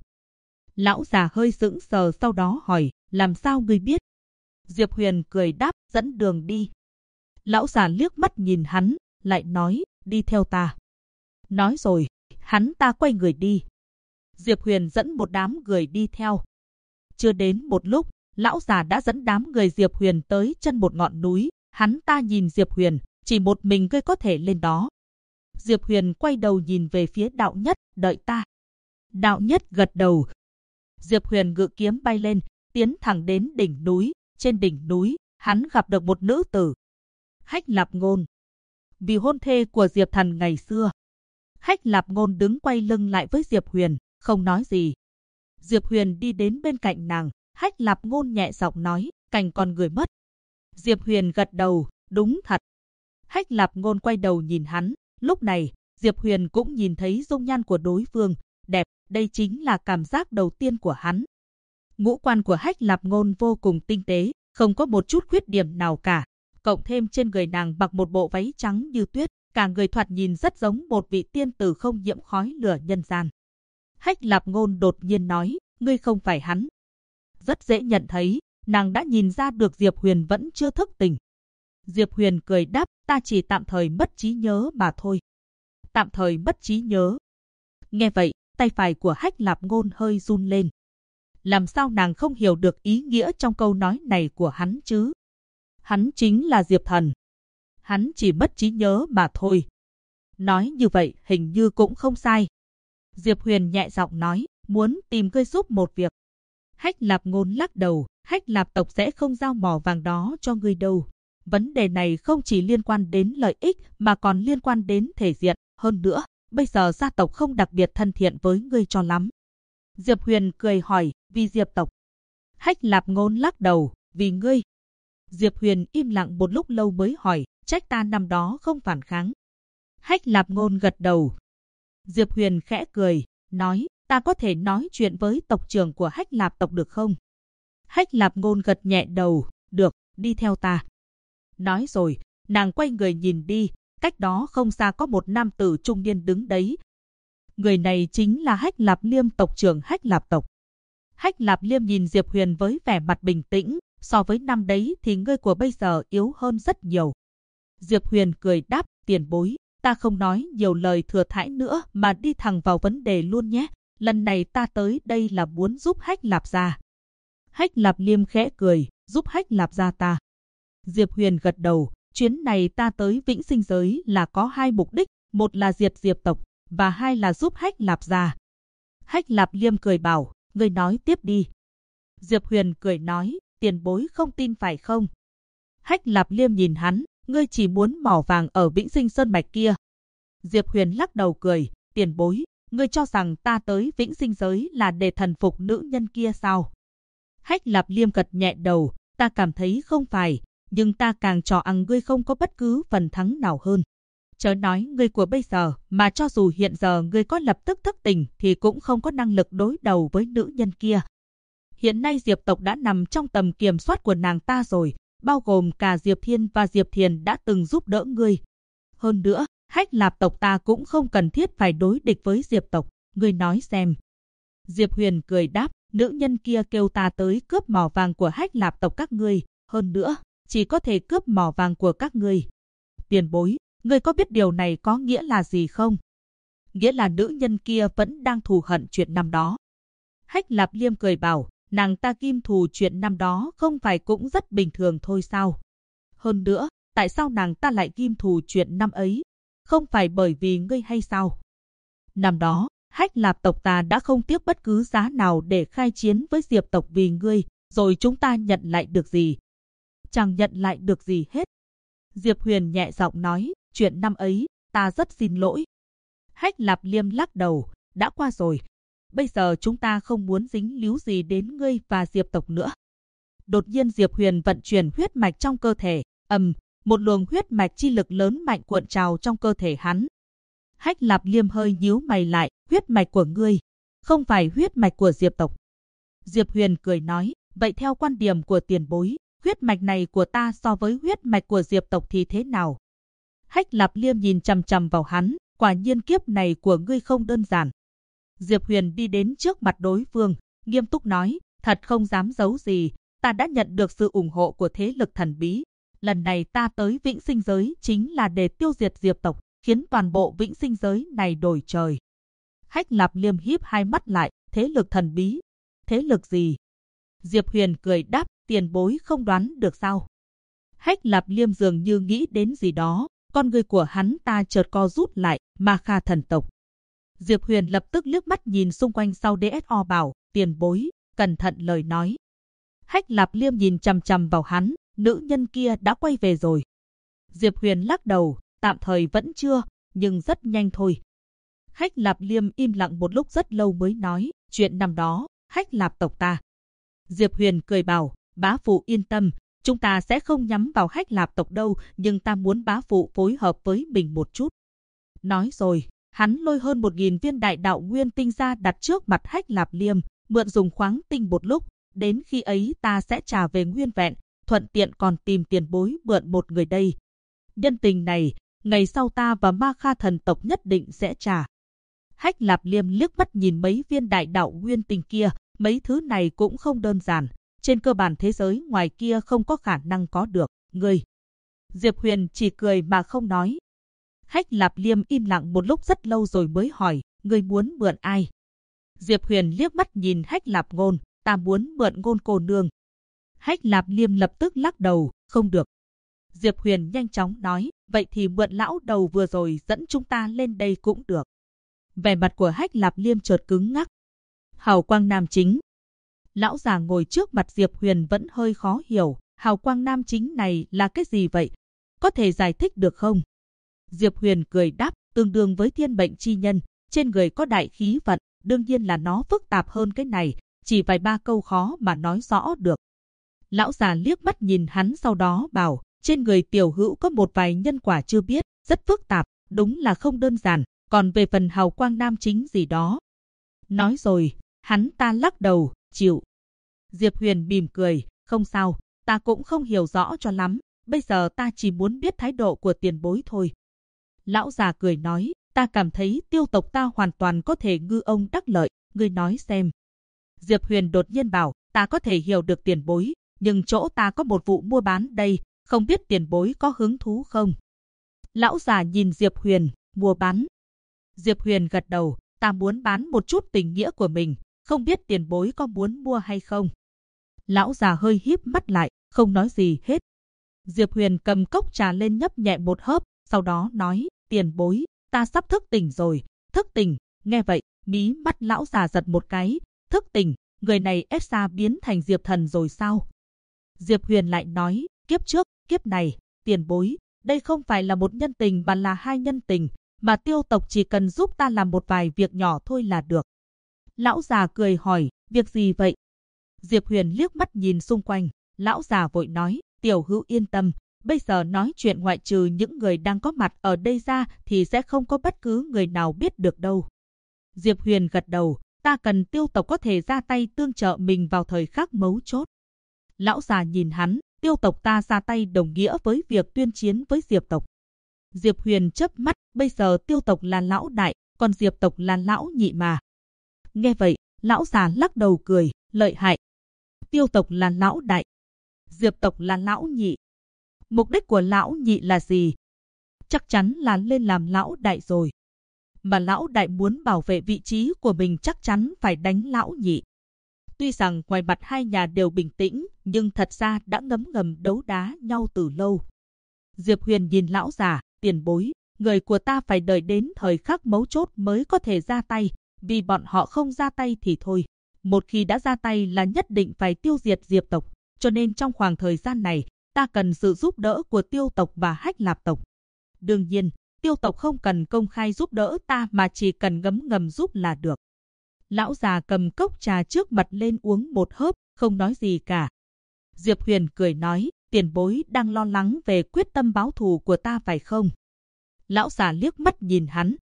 Lão già hơi sững sờ sau đó hỏi, làm sao ngươi biết? Diệp Huyền cười đáp, dẫn đường đi. Lão già liếc mắt nhìn hắn, lại nói, đi theo ta. Nói rồi, hắn ta quay người đi. Diệp Huyền dẫn một đám người đi theo. Chưa đến một lúc, lão già đã dẫn đám người Diệp Huyền tới chân một ngọn núi. Hắn ta nhìn Diệp Huyền, chỉ một mình ngươi có thể lên đó. Diệp Huyền quay đầu nhìn về phía Đạo Nhất, đợi ta. Đạo Nhất gật đầu. Diệp Huyền ngự kiếm bay lên, tiến thẳng đến đỉnh núi. Trên đỉnh núi, hắn gặp được một nữ tử. Hách Lạp Ngôn. Vì hôn thê của Diệp Thần ngày xưa. Hách Lạp Ngôn đứng quay lưng lại với Diệp Huyền, không nói gì. Diệp Huyền đi đến bên cạnh nàng, Hách Lạp Ngôn nhẹ giọng nói, cành con người mất. Diệp Huyền gật đầu, đúng thật. Hách Lạp Ngôn quay đầu nhìn hắn, lúc này, Diệp Huyền cũng nhìn thấy dung nhan của đối phương, đẹp, đây chính là cảm giác đầu tiên của hắn. Ngũ quan của Hách Lạp Ngôn vô cùng tinh tế, không có một chút khuyết điểm nào cả. Cộng thêm trên người nàng mặc một bộ váy trắng như tuyết, cả người thoạt nhìn rất giống một vị tiên tử không nhiễm khói lửa nhân gian. Hách Lạp Ngôn đột nhiên nói, ngươi không phải hắn. Rất dễ nhận thấy, nàng đã nhìn ra được Diệp Huyền vẫn chưa thức tỉnh. Diệp Huyền cười đáp, ta chỉ tạm thời mất trí nhớ mà thôi. Tạm thời mất trí nhớ. Nghe vậy, tay phải của Hách Lạp Ngôn hơi run lên. Làm sao nàng không hiểu được ý nghĩa trong câu nói này của hắn chứ? Hắn chính là Diệp Thần. Hắn chỉ mất trí nhớ mà thôi. Nói như vậy hình như cũng không sai. Diệp Huyền nhẹ giọng nói, muốn tìm ngươi giúp một việc. Hách Lạp Ngôn lắc đầu, Hách Lạp tộc sẽ không giao mỏ vàng đó cho ngươi đâu. Vấn đề này không chỉ liên quan đến lợi ích mà còn liên quan đến thể diện. Hơn nữa, bây giờ gia tộc không đặc biệt thân thiện với ngươi cho lắm. Diệp Huyền cười hỏi, vì Diệp tộc. Hách Lạp Ngôn lắc đầu, vì ngươi. Diệp Huyền im lặng một lúc lâu mới hỏi, trách ta năm đó không phản kháng. Hách Lạp Ngôn gật đầu. Diệp Huyền khẽ cười, nói, ta có thể nói chuyện với tộc trưởng của Hách Lạp tộc được không? Hách Lạp Ngôn gật nhẹ đầu, được, đi theo ta. Nói rồi, nàng quay người nhìn đi, cách đó không xa có một nam tử trung niên đứng đấy. Người này chính là Hách Lạp Liêm, tộc trưởng Hách Lạp tộc. Hách Lạp Liêm nhìn Diệp Huyền với vẻ mặt bình tĩnh, so với năm đấy thì ngươi của bây giờ yếu hơn rất nhiều. Diệp Huyền cười đáp, tiền bối, ta không nói nhiều lời thừa thãi nữa mà đi thẳng vào vấn đề luôn nhé. Lần này ta tới đây là muốn giúp Hách Lạp gia. Hách Lạp Liêm khẽ cười, giúp Hách Lạp gia ta. Diệp Huyền gật đầu, chuyến này ta tới Vĩnh Sinh Giới là có hai mục đích, một là diệt Diệp tộc, và hai là giúp Hách Lạp gia. Hách Lạp Liêm cười bảo, ngươi nói tiếp đi. Diệp Huyền cười nói, tiền bối không tin phải không? Hách Lạp Liêm nhìn hắn, ngươi chỉ muốn mỏ vàng ở Vĩnh Sinh Sơn Mạch kia. Diệp Huyền lắc đầu cười, tiền bối, ngươi cho rằng ta tới Vĩnh Sinh Giới là để thần phục nữ nhân kia sao? Hách Lạp Liêm gật nhẹ đầu, ta cảm thấy không phải, nhưng ta càng cho rằng ngươi không có bất cứ phần thắng nào hơn. Chớ nói ngươi của bây giờ, mà cho dù hiện giờ ngươi có lập tức thức tỉnh thì cũng không có năng lực đối đầu với nữ nhân kia. Hiện nay Diệp tộc đã nằm trong tầm kiểm soát của nàng ta rồi, bao gồm cả Diệp Thiên và Diệp Thiền đã từng giúp đỡ ngươi. Hơn nữa, Hách Lạp tộc ta cũng không cần thiết phải đối địch với Diệp tộc, ngươi nói xem. Diệp Huyền cười đáp, nữ nhân kia kêu ta tới cướp mỏ vàng của Hách Lạp tộc các ngươi, hơn nữa, chỉ có thể cướp mỏ vàng của các ngươi. Tiền bối, ngươi có biết điều này có nghĩa là gì không? Nghĩa là nữ nhân kia vẫn đang thù hận chuyện năm đó. Hách Lạp Liêm cười bảo, nàng ta ghim thù chuyện năm đó không phải cũng rất bình thường thôi sao? Hơn nữa, tại sao nàng ta lại ghim thù chuyện năm ấy? Không phải bởi vì ngươi hay sao? Năm đó, Hách Lạp tộc ta đã không tiếc bất cứ giá nào để khai chiến với Diệp tộc vì ngươi, rồi chúng ta nhận lại được gì? Chẳng nhận lại được gì hết. Diệp Huyền nhẹ giọng nói, chuyện năm ấy, ta rất xin lỗi. Hách Lạp Liêm lắc đầu, đã qua rồi. Bây giờ chúng ta không muốn dính líu gì đến ngươi và Diệp tộc nữa. Đột nhiên Diệp Huyền vận chuyển huyết mạch trong cơ thể, một luồng huyết mạch chi lực lớn mạnh cuộn trào trong cơ thể hắn. Hách Lạp Liêm hơi nhíu mày lại, huyết mạch của ngươi, không phải huyết mạch của Diệp tộc. Diệp Huyền cười nói, vậy theo quan điểm của tiền bối, huyết mạch này của ta so với huyết mạch của Diệp tộc thì thế nào? Hách Lạp Liêm nhìn chằm chằm vào hắn, quả nhiên kiếp này của ngươi không đơn giản. Diệp Huyền đi đến trước mặt đối phương, nghiêm túc nói, thật không dám giấu gì, ta đã nhận được sự ủng hộ của thế lực thần bí. Lần này ta tới Vĩnh Sinh giới chính là để tiêu diệt Diệp tộc, khiến toàn bộ Vĩnh Sinh giới này đổi trời. Hách Lạp Liêm híp hai mắt lại, thế lực thần bí? Thế lực gì? Diệp Huyền cười đáp, tiền bối không đoán được sao? Hách Lạp Liêm dường như nghĩ đến gì đó, con người của hắn ta chợt co rút lại, Ma Kha thần tộc. Diệp Huyền lập tức liếc mắt nhìn xung quanh sau DSO bảo, tiền bối, cẩn thận lời nói. Hách Lạp Liêm nhìn chằm chằm vào hắn, nữ nhân kia đã quay về rồi. Diệp Huyền lắc đầu, tạm thời vẫn chưa, nhưng rất nhanh thôi. Hách Lạp Liêm im lặng một lúc rất lâu mới nói, chuyện năm đó, Hách Lạp tộc ta. Diệp Huyền cười bảo, bá phụ yên tâm, chúng ta sẽ không nhắm vào Hách Lạp tộc đâu, nhưng ta muốn bá phụ phối hợp với mình một chút. Nói rồi, hắn lôi hơn 1000 viên đại đạo nguyên tinh ra đặt trước mặt Hách Lạp Liêm, mượn dùng khoáng tinh một lúc, đến khi ấy ta sẽ trả về nguyên vẹn, thuận tiện còn tìm tiền bối mượn một người đây. Nhân tình này, ngày sau ta và Ma Kha thần tộc nhất định sẽ trả. Hách Lạp Liêm liếc mắt nhìn mấy viên đại đạo nguyên tinh kia, mấy thứ này cũng không đơn giản, trên cơ bản thế giới ngoài kia không có khả năng có được, ngươi. Diệp Huyền chỉ cười mà không nói. Hách Lạp Liêm im lặng một lúc rất lâu rồi mới hỏi, ngươi muốn mượn ai? Diệp Huyền liếc mắt nhìn Hách Lạp Ngôn, ta muốn mượn Ngôn cô nương. Hách Lạp Liêm lập tức lắc đầu, không được. Diệp Huyền nhanh chóng nói, vậy thì mượn lão đầu vừa rồi dẫn chúng ta lên đây cũng được. Vẻ mặt của Hách Lạp Liêm chợt cứng ngắc. Hào quang nam chính. Lão già ngồi trước mặt Diệp Huyền vẫn hơi khó hiểu, hào quang nam chính này là cái gì vậy? Có thể giải thích được không? Diệp Huyền cười đáp, tương đương với thiên mệnh chi nhân, trên người có đại khí vận, đương nhiên là nó phức tạp hơn cái này, chỉ vài ba câu khó mà nói rõ được. Lão già liếc mắt nhìn hắn sau đó bảo, trên người tiểu hữu có một vài nhân quả chưa biết, rất phức tạp, đúng là không đơn giản, còn về phần hào quang nam chính gì đó. Nói rồi, hắn ta lắc đầu, chịu. Diệp Huyền mỉm cười, không sao, ta cũng không hiểu rõ cho lắm, bây giờ ta chỉ muốn biết thái độ của tiền bối thôi. Lão già cười nói, ta cảm thấy Tiêu tộc ta hoàn toàn có thể ngư ông đắc lợi, ngươi nói xem. Diệp Huyền đột nhiên bảo, ta có thể hiểu được tiền bối, nhưng chỗ ta có một vụ mua bán đây, không biết tiền bối có hứng thú không? Lão già nhìn Diệp Huyền, mua bán. Diệp Huyền gật đầu, ta muốn bán một chút tình nghĩa của mình, không biết tiền bối có muốn mua hay không? Lão già hơi híp mắt lại, không nói gì hết. Diệp Huyền cầm cốc trà lên nhấp nhẹ một hớp, sau đó nói, tiền bối, ta sắp thức tỉnh rồi. Thức tỉnh, nghe vậy, mí mắt lão già giật một cái. Thức tỉnh, người này ép xa biến thành Diệp Thần rồi sao? Diệp Huyền lại nói, kiếp trước, kiếp này, tiền bối, đây không phải là một nhân tình mà là hai nhân tình, mà Tiêu tộc chỉ cần giúp ta làm một vài việc nhỏ thôi là được. Lão già cười hỏi, việc gì vậy? Diệp Huyền liếc mắt nhìn xung quanh, lão già vội nói, tiểu hữu yên tâm, bây giờ nói chuyện ngoại trừ những người đang có mặt ở đây ra thì sẽ không có bất cứ người nào biết được đâu. Diệp Huyền gật đầu, ta cần Tiêu tộc có thể ra tay tương trợ mình vào thời khắc mấu chốt. Lão già nhìn hắn, Tiêu tộc ta ra tay đồng nghĩa với việc tuyên chiến với Diệp tộc. Diệp Huyền chớp mắt, bây giờ Tiêu tộc là lão đại, còn Diệp tộc là lão nhị mà. Nghe vậy, lão già lắc đầu cười, lợi hại. Tiêu tộc là lão đại, Diệp tộc là lão nhị. Mục đích của lão nhị là gì? Chắc chắn là lên làm lão đại rồi. Mà lão đại muốn bảo vệ vị trí của mình chắc chắn phải đánh lão nhị. Tuy rằng ngoài mặt hai nhà đều bình tĩnh, nhưng thật ra đã ngấm ngầm đấu đá nhau từ lâu. Diệp Huyền nhìn lão già, tiền bối, người của ta phải đợi đến thời khắc mấu chốt mới có thể ra tay, vì bọn họ không ra tay thì thôi. Một khi đã ra tay là nhất định phải tiêu diệt Diệp tộc, cho nên trong khoảng thời gian này, ta cần sự giúp đỡ của Tiêu tộc và Hách Lạp tộc. Đương nhiên, Tiêu tộc không cần công khai giúp đỡ ta mà chỉ cần ngấm ngầm giúp là được. Lão già cầm cốc trà trước mặt lên uống một hớp, không nói gì cả. Diệp Huyền cười nói, tiền bối đang lo lắng về quyết tâm báo thù của ta phải không? Lão già liếc mắt nhìn hắn,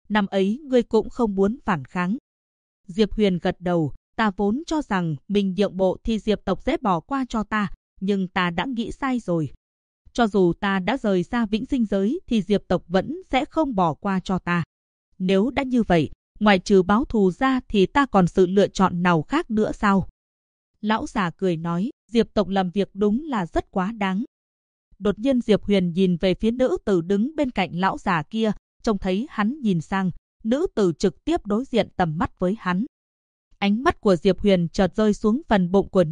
năm ấy ngươi cũng không muốn phản kháng. Diệp Huyền gật đầu, ta vốn cho rằng mình nhượng bộ thì Diệp tộc sẽ bỏ qua cho ta, nhưng ta đã nghĩ sai rồi. Cho dù ta đã rời xa vĩnh sinh giới thì Diệp tộc vẫn sẽ không bỏ qua cho ta. Nếu đã như vậy, ngoài trừ báo thù ra thì ta còn sự lựa chọn nào khác nữa sao? Lão già cười nói, Diệp tộc làm việc đúng là rất quá đáng. Đột nhiên Diệp Huyền nhìn về phía nữ tử đứng bên cạnh lão già kia, trông thấy hắn nhìn sang, nữ tử trực tiếp đối diện tầm mắt với hắn. Ánh mắt của Diệp Huyền chợt rơi xuống phần bụng của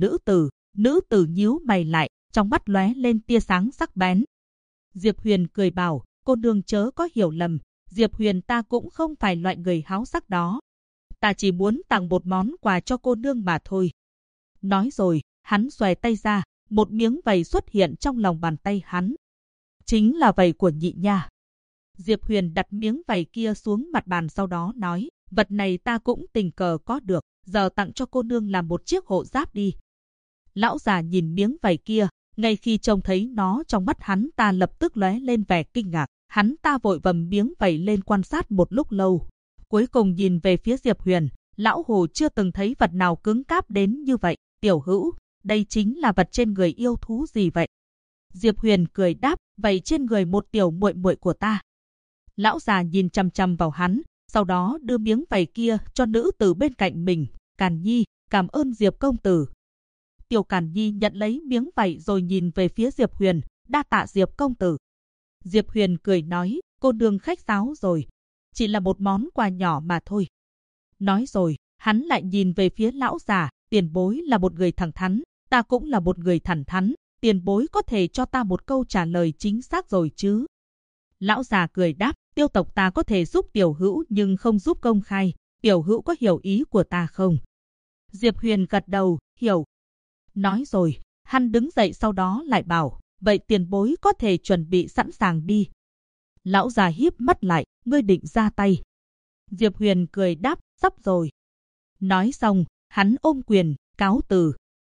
nữ tử nhíu mày lại, trong mắt lóe lên tia sáng sắc bén. Diệp Huyền cười bảo, cô nương chớ có hiểu lầm, Diệp Huyền ta cũng không phải loại người háo sắc đó. Ta chỉ muốn tặng một món quà cho cô nương mà thôi. Nói rồi, hắn xòe tay ra, một miếng vầy xuất hiện trong lòng bàn tay hắn. Chính là vầy của nhị nha. Diệp Huyền đặt miếng vầy kia xuống mặt bàn sau đó nói, vật này ta cũng tình cờ có được, giờ tặng cho cô nương làm một chiếc hộ giáp đi. Lão già nhìn miếng vầy kia, ngay khi trông thấy nó trong mắt hắn ta lập tức lóe lên vẻ kinh ngạc, hắn ta vội vầm miếng vầy lên quan sát một lúc lâu. Cuối cùng nhìn về phía Diệp Huyền, lão hồ chưa từng thấy vật nào cứng cáp đến như vậy, tiểu hữu, đây chính là vật trên người yêu thú gì vậy? Diệp Huyền cười đáp, vậy trên người một tiểu muội muội của ta. Lão già nhìn chằm chằm vào hắn, sau đó đưa miếng vầy kia cho nữ tử bên cạnh mình, Càn Nhi, cảm ơn Diệp công tử. Tiểu Càn Nhi nhận lấy miếng vầy rồi nhìn về phía Diệp Huyền, đa tạ Diệp công tử. Diệp Huyền cười nói, cô nương khách sáo rồi, chỉ là một món quà nhỏ mà thôi. Nói rồi, hắn lại nhìn về phía lão già, tiền bối là một người thẳng thắn, ta cũng là một người thẳng thắn, tiền bối có thể cho ta một câu trả lời chính xác rồi chứ? Lão già cười đáp, tiêu tộc ta có thể giúp tiểu hữu nhưng không giúp công khai, tiểu hữu có hiểu ý của ta không? Diệp Huyền gật đầu, hiểu. Nói rồi, hắn đứng dậy sau đó lại bảo, vậy tiền bối có thể chuẩn bị sẵn sàng đi. Lão già híp mắt lại, ngươi định ra tay. Diệp Huyền cười đáp, sắp rồi. Nói xong, hắn ôm quyền, cáo từ.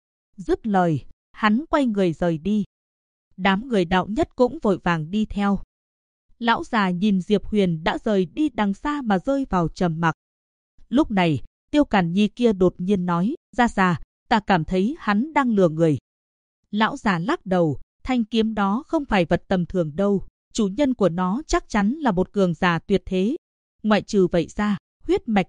Dứt lời, hắn quay người rời đi. Đám người đạo nhất cũng vội vàng đi theo. Lão già nhìn Diệp Huyền đã rời đi đằng xa mà rơi vào trầm mặc. Lúc này, Tiêu Càn Nhi kia đột nhiên nói, ra già, ta cảm thấy hắn đang lừa người. Lão già lắc đầu, thanh kiếm đó không phải vật tầm thường đâu, chủ nhân của nó chắc chắn là một cường giả tuyệt thế. Ngoại trừ vậy ra, huyết mạch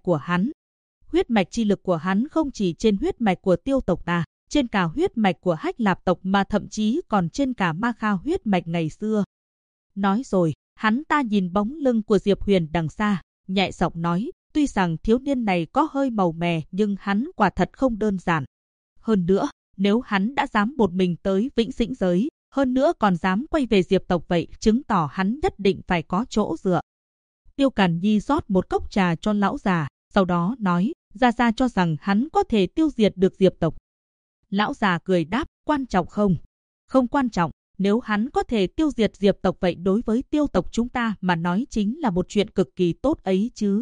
chi lực của hắn không chỉ trên huyết mạch của tiêu tộc ta, trên cả huyết mạch của Hách Lạp tộc mà thậm chí còn trên cả Ma Kha huyết mạch ngày xưa. Nói rồi, hắn ta nhìn bóng lưng của Diệp Huyền đằng xa, nhẹ giọng nói, tuy rằng thiếu niên này có hơi màu mè nhưng hắn quả thật không đơn giản. Hơn nữa, nếu hắn đã dám một mình tới vĩnh sinh giới, hơn nữa còn dám quay về Diệp tộc vậy, chứng tỏ hắn nhất định phải có chỗ dựa. Tiêu Càn Nhi rót một cốc trà cho lão già, sau đó nói, gia cho rằng hắn có thể tiêu diệt được Diệp tộc. Lão già cười đáp, quan trọng không? Không quan trọng, nếu hắn có thể tiêu diệt Diệp tộc vậy đối với tiêu tộc chúng ta mà nói chính là một chuyện cực kỳ tốt ấy chứ.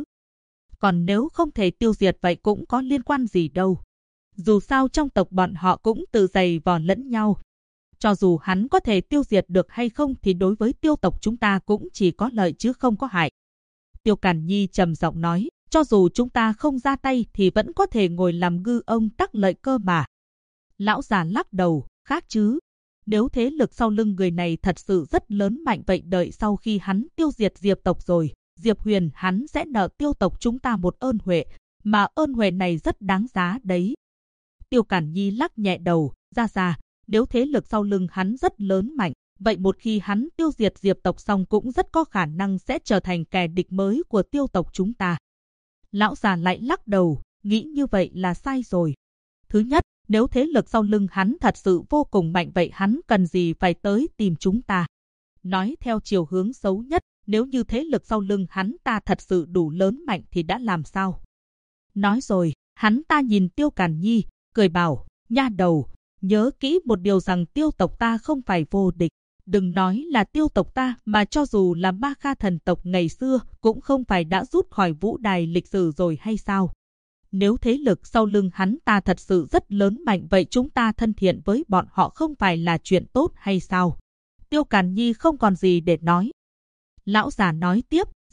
Còn nếu không thể tiêu diệt vậy cũng có liên quan gì đâu. Dù sao trong tộc bọn họ cũng tự giày vò lẫn nhau. Cho dù hắn có thể tiêu diệt được hay không thì đối với tiêu tộc chúng ta cũng chỉ có lợi chứ không có hại. Tiêu Càn Nhi trầm giọng nói, cho dù chúng ta không ra tay thì vẫn có thể ngồi làm ngư ông đắc lợi cơ mà. Lão già lắc đầu, khác chứ. Nếu thế lực sau lưng người này thật sự rất lớn mạnh vậy đợi sau khi hắn tiêu diệt Diệp tộc rồi, Diệp Huyền hắn sẽ nợ tiêu tộc chúng ta một ơn huệ, mà ơn huệ này rất đáng giá đấy. Tiêu Càn Nhi lắc nhẹ đầu, ra, nếu thế lực sau lưng hắn rất lớn mạnh, vậy một khi hắn tiêu diệt Diệp tộc xong cũng rất có khả năng sẽ trở thành kẻ địch mới của tiêu tộc chúng ta. Lão già lại lắc đầu, nghĩ như vậy là sai rồi. Thứ nhất, nếu thế lực sau lưng hắn thật sự vô cùng mạnh vậy hắn cần gì phải tới tìm chúng ta. Nói theo chiều hướng xấu nhất, nếu như thế lực sau lưng hắn ta thật sự đủ lớn mạnh thì đã làm sao? Nói rồi, hắn ta nhìn Tiêu Càn Nhi, cười bảo, nha đầu, nhớ kỹ một điều rằng tiêu tộc ta không phải vô địch. Đừng nói là tiêu tộc ta mà cho dù là Ma Kha thần tộc ngày xưa cũng không phải đã rút khỏi vũ đài lịch sử rồi hay sao? Nếu thế lực sau lưng hắn ta thật sự rất lớn mạnh vậy chúng ta thân thiện với bọn họ không phải là chuyện tốt hay sao? Tiêu Càn Nhi không còn gì để nói. Lão già nói tiếp,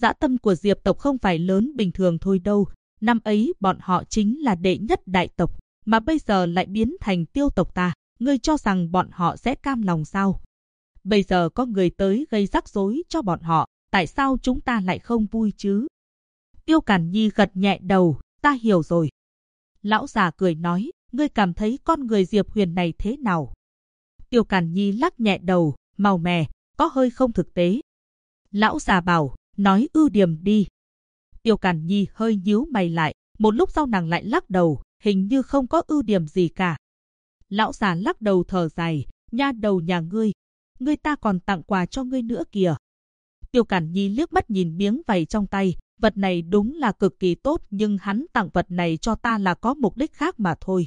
Dã tâm của Diệp tộc không phải lớn bình thường thôi đâu. Năm ấy bọn họ chính là đệ nhất đại tộc, mà bây giờ lại biến thành Tiêu tộc ta. Ngươi cho rằng bọn họ sẽ cam lòng sao? Bây giờ có người tới gây rắc rối cho bọn họ, tại sao chúng ta lại không vui chứ? Tiêu Càn Nhi gật nhẹ đầu, ta hiểu rồi. Lão già cười nói, ngươi cảm thấy con người Diệp Huyền này thế nào? Tiêu Càn Nhi lắc nhẹ đầu, màu mè, có hơi không thực tế. Lão già bảo, nói ưu điểm đi. Tiêu Càn Nhi hơi nhíu mày lại, một lúc sau nàng lại lắc đầu, hình như không có ưu điểm gì cả. Lão già lắc đầu thở dài, nha đầu nhà ngươi ta còn tặng quà cho ngươi nữa kìa. Tiêu Càn Nhi liếc mắt nhìn miếng vảy trong tay, vật này đúng là cực kỳ tốt, nhưng hắn tặng vật này cho ta là có mục đích khác mà thôi.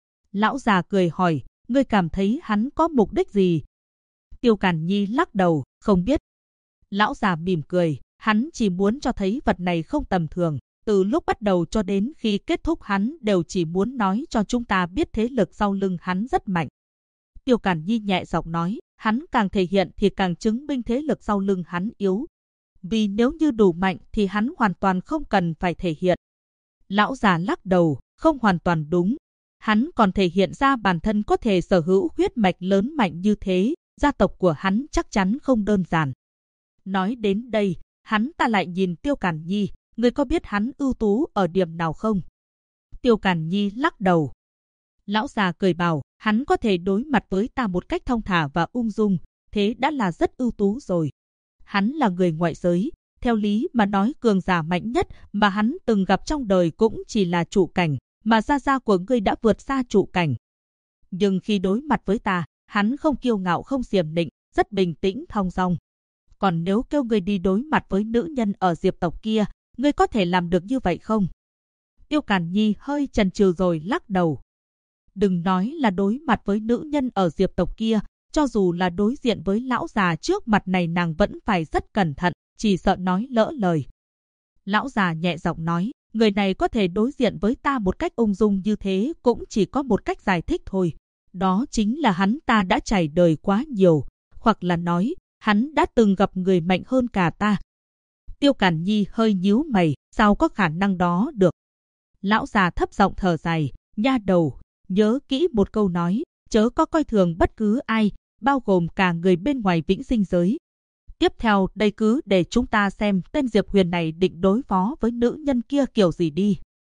Lão già cười hỏi, ngươi cảm thấy hắn có mục đích gì? Tiêu Càn Nhi lắc đầu, không biết. Lão già mỉm cười, hắn chỉ muốn cho thấy vật này không tầm thường. Từ lúc bắt đầu cho đến khi kết thúc hắn đều chỉ muốn nói cho chúng ta biết thế lực sau lưng hắn rất mạnh. Tiêu Càn Nhi nhẹ giọng nói, hắn càng thể hiện thì càng chứng minh thế lực sau lưng hắn yếu. Vì nếu như đủ mạnh thì hắn hoàn toàn không cần phải thể hiện. Lão già lắc đầu, không hoàn toàn đúng. Hắn còn thể hiện ra bản thân có thể sở hữu huyết mạch lớn mạnh như thế, gia tộc của hắn chắc chắn không đơn giản. Nói đến đây, hắn ta lại nhìn Tiêu Càn Nhi, ngươi có biết hắn ưu tú ở điểm nào không? Tiêu Càn Nhi lắc đầu. Lão già cười bảo, hắn có thể đối mặt với ta một cách thong thả và ung dung, thế đã là rất ưu tú rồi. Hắn là người ngoại giới, theo lý mà nói cường giả mạnh nhất mà hắn từng gặp trong đời cũng chỉ là trụ cảnh, mà gia gia của ngươi đã vượt xa trụ cảnh. Nhưng khi đối mặt với ta, hắn không kiêu ngạo không xiểm nịnh, rất bình tĩnh thong dong. Còn nếu kêu ngươi đi đối mặt với nữ nhân ở Diệp tộc kia, ngươi có thể làm được như vậy không? Tiêu Càn Nhi hơi chần chừ rồi lắc đầu. Đừng nói là đối mặt với nữ nhân ở Diệp tộc kia, cho dù là đối diện với lão già trước mặt này nàng vẫn phải rất cẩn thận, chỉ sợ nói lỡ lời. Lão già nhẹ giọng nói, người này có thể đối diện với ta một cách ung dung như thế cũng chỉ có một cách giải thích thôi. Đó chính là hắn ta đã trải đời quá nhiều, hoặc là nói, hắn đã từng gặp người mạnh hơn cả ta. Tiêu Càn Nhi hơi nhíu mày, sao có khả năng đó được? Lão già thấp giọng thở dài, nha đầu, nhớ kỹ một câu nói, chớ có coi thường bất cứ ai, bao gồm cả người bên ngoài vĩnh sinh giới. Tiếp theo đây cứ để chúng ta xem tên Diệp Huyền này định đối phó với nữ nhân kia kiểu gì đi.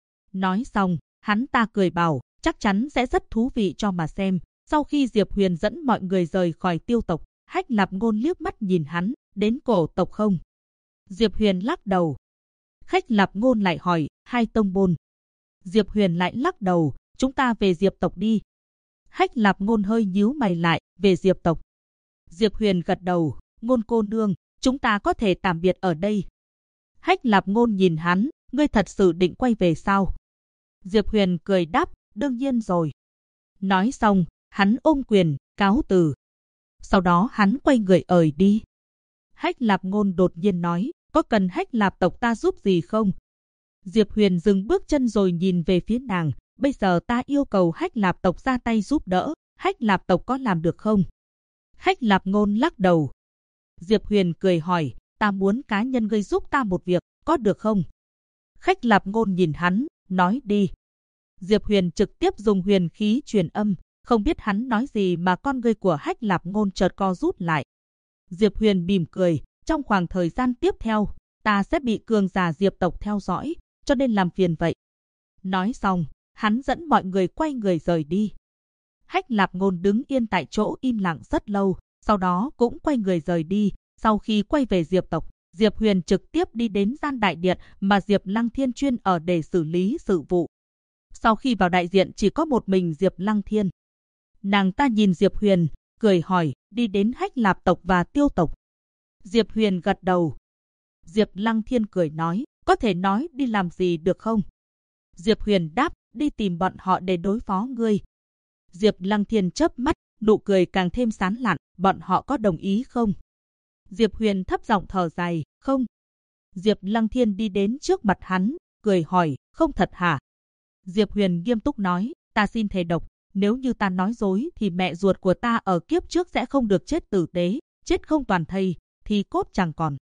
Nói xong, hắn ta cười bảo, chắc chắn sẽ rất thú vị cho mà xem. Sau khi Diệp Huyền dẫn mọi người rời khỏi Tiêu tộc, Hách Lạp Ngôn liếc mắt nhìn hắn, đến cổ tộc không? Diệp Huyền lắc đầu. Hách Lạp Ngôn lại hỏi, hai tông môn. Diệp Huyền lại lắc đầu, chúng ta về Diệp tộc đi. Hách Lạp Ngôn hơi nhíu mày lại, về Diệp tộc. Diệp Huyền gật đầu, Ngôn cô nương, chúng ta có thể tạm biệt ở đây. Hách Lạp Ngôn nhìn hắn, ngươi thật sự định quay về sao? Diệp Huyền cười đáp, đương nhiên rồi. Nói xong, hắn ôm quyền, cáo từ. Sau đó hắn quay người ời đi. Hách Lạp Ngôn đột nhiên nói, có cần Hách Lạp tộc ta giúp gì không? Diệp Huyền dừng bước chân rồi nhìn về phía nàng, bây giờ ta yêu cầu Hách Lạp tộc ra tay giúp đỡ, Hách Lạp tộc có làm được không? Hách Lạp Ngôn lắc đầu. Diệp Huyền cười hỏi, ta muốn cá nhân ngươi giúp ta một việc, có được không? Hách Lạp Ngôn nhìn hắn, nói đi. Diệp Huyền trực tiếp dùng huyền khí truyền âm, không biết hắn nói gì mà con ngươi của Hách Lạp Ngôn chợt co rút lại. Diệp Huyền mỉm cười, trong khoảng thời gian tiếp theo, ta sẽ bị cường giả Diệp tộc theo dõi, cho nên làm phiền vậy. Nói xong, hắn dẫn mọi người quay người rời đi. Hách Lạp Ngôn đứng yên tại chỗ im lặng rất lâu, sau đó cũng quay người rời đi. Sau khi quay về Diệp tộc, Diệp Huyền trực tiếp đi đến gian đại điện mà Diệp Lăng Thiên chuyên ở để xử lý sự vụ. Sau khi vào đại điện chỉ có một mình Diệp Lăng Thiên. Nàng ta nhìn Diệp Huyền, cười hỏi, đi đến Hách Lạp tộc và Tiêu tộc. Diệp Huyền gật đầu. Diệp Lăng Thiên cười nói, có thể nói đi làm gì được không? Diệp Huyền đáp, đi tìm bọn họ để đối phó ngươi. Diệp Lăng Thiên chớp mắt, nụ cười càng thêm sán lạn, bọn họ có đồng ý không? Diệp Huyền thấp giọng thở dài, không. Diệp Lăng Thiên đi đến trước mặt hắn, cười hỏi, không thật hả? Diệp Huyền nghiêm túc nói, ta xin thề độc, nếu như ta nói dối thì mẹ ruột của ta ở kiếp trước sẽ không được chết tử tế, chết không toàn thây, thì cốt chẳng còn.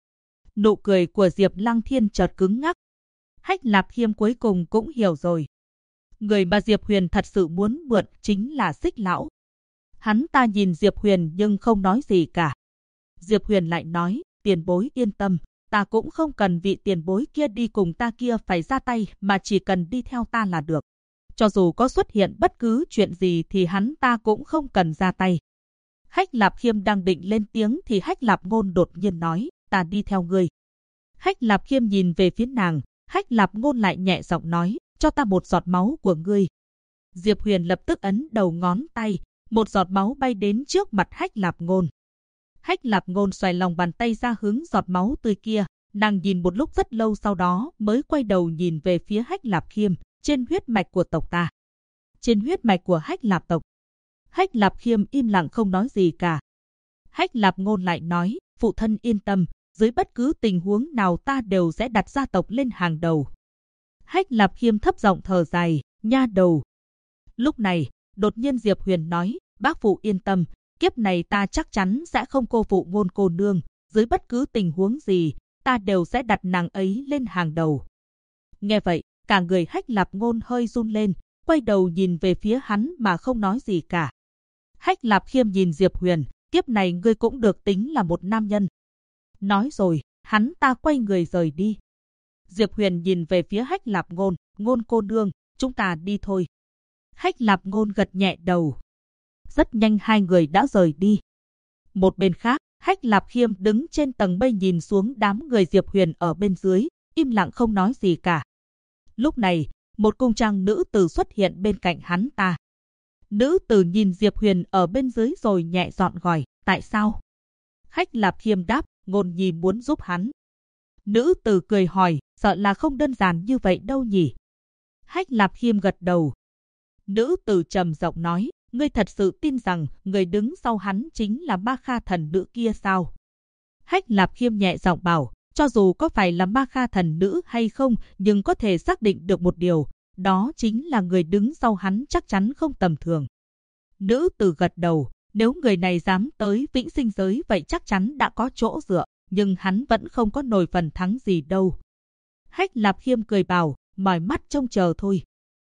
Nụ cười của Diệp Lăng Thiên chợt cứng ngắc. Hách Lạp Khiêm cuối cùng cũng hiểu rồi. Người mà Diệp Huyền thật sự muốn mượn chính là Xích lão. Hắn ta nhìn Diệp Huyền nhưng không nói gì cả. Diệp Huyền lại nói, tiền bối yên tâm, ta cũng không cần vị tiền bối kia đi cùng ta kia phải ra tay mà chỉ cần đi theo ta là được. Cho dù có xuất hiện bất cứ chuyện gì thì hắn ta cũng không cần ra tay. Hách Lạp Khiêm đang định lên tiếng thì Hách Lạp Ngôn đột nhiên nói, ta đi theo ngươi. Hách Lạp Khiêm nhìn về phía nàng, Hách Lạp Ngôn lại nhẹ giọng nói, cho ta một giọt máu của ngươi. Diệp Huyền lập tức ấn đầu ngón tay, một giọt máu bay đến trước mặt Hách Lạp Ngôn. Hách Lạp Ngôn xoay lòng bàn tay ra hướng giọt máu tươi kia, nàng nhìn một lúc rất lâu sau đó mới quay đầu nhìn về phía Hách Lạp Khiêm, trên huyết mạch của tộc ta. Trên huyết mạch của Hách Lạp tộc. Hách Lạp Khiêm im lặng không nói gì cả. Hách Lạp Ngôn lại nói, phụ thân yên tâm, dưới bất cứ tình huống nào ta đều sẽ đặt gia tộc lên hàng đầu. Hách Lạp Khiêm thấp giọng thở dài, nha đầu. Lúc này, đột nhiên Diệp Huyền nói, bác phụ yên tâm, kiếp này ta chắc chắn sẽ không cô phụ Ngôn cô nương, dưới bất cứ tình huống gì, ta đều sẽ đặt nàng ấy lên hàng đầu. Nghe vậy, cả người Hách Lạp Ngôn hơi run lên, quay đầu nhìn về phía hắn mà không nói gì cả. Hách Lạp Khiêm nhìn Diệp Huyền, kiếp này ngươi cũng được tính là một nam nhân. Nói rồi, hắn ta quay người rời đi. Diệp Huyền nhìn về phía Hách Lạp Ngôn, Ngôn cô nương, chúng ta đi thôi. Hách Lạp Ngôn gật nhẹ đầu. Rất nhanh hai người đã rời đi. Một bên khác, Hách Lạp Khiêm đứng trên tầng mây nhìn xuống đám người Diệp Huyền ở bên dưới, im lặng không nói gì cả. Lúc này, một cung trang nữ tử xuất hiện bên cạnh hắn ta. Nữ tử nhìn Diệp Huyền ở bên dưới rồi nhẹ giọng gọi, tại sao? Hách Lạp Khiêm đáp, Ngôn nhi muốn giúp hắn. Nữ tử cười hỏi, sợ là không đơn giản như vậy đâu nhỉ? Hách Lạp Khiêm gật đầu. Nữ tử trầm giọng nói, ngươi thật sự tin rằng người đứng sau hắn chính là Ma Kha thần nữ kia sao? Hách Lạp Khiêm nhẹ giọng bảo, cho dù có phải là Ma Kha thần nữ hay không, nhưng có thể xác định được một điều, đó chính là người đứng sau hắn chắc chắn không tầm thường. Nữ tử gật đầu, nếu người này dám tới Vĩnh Sinh giới vậy chắc chắn đã có chỗ dựa, nhưng hắn vẫn không có nổi phần thắng gì đâu. Hách Lạp Khiêm cười bảo, mỏi mắt trông chờ thôi.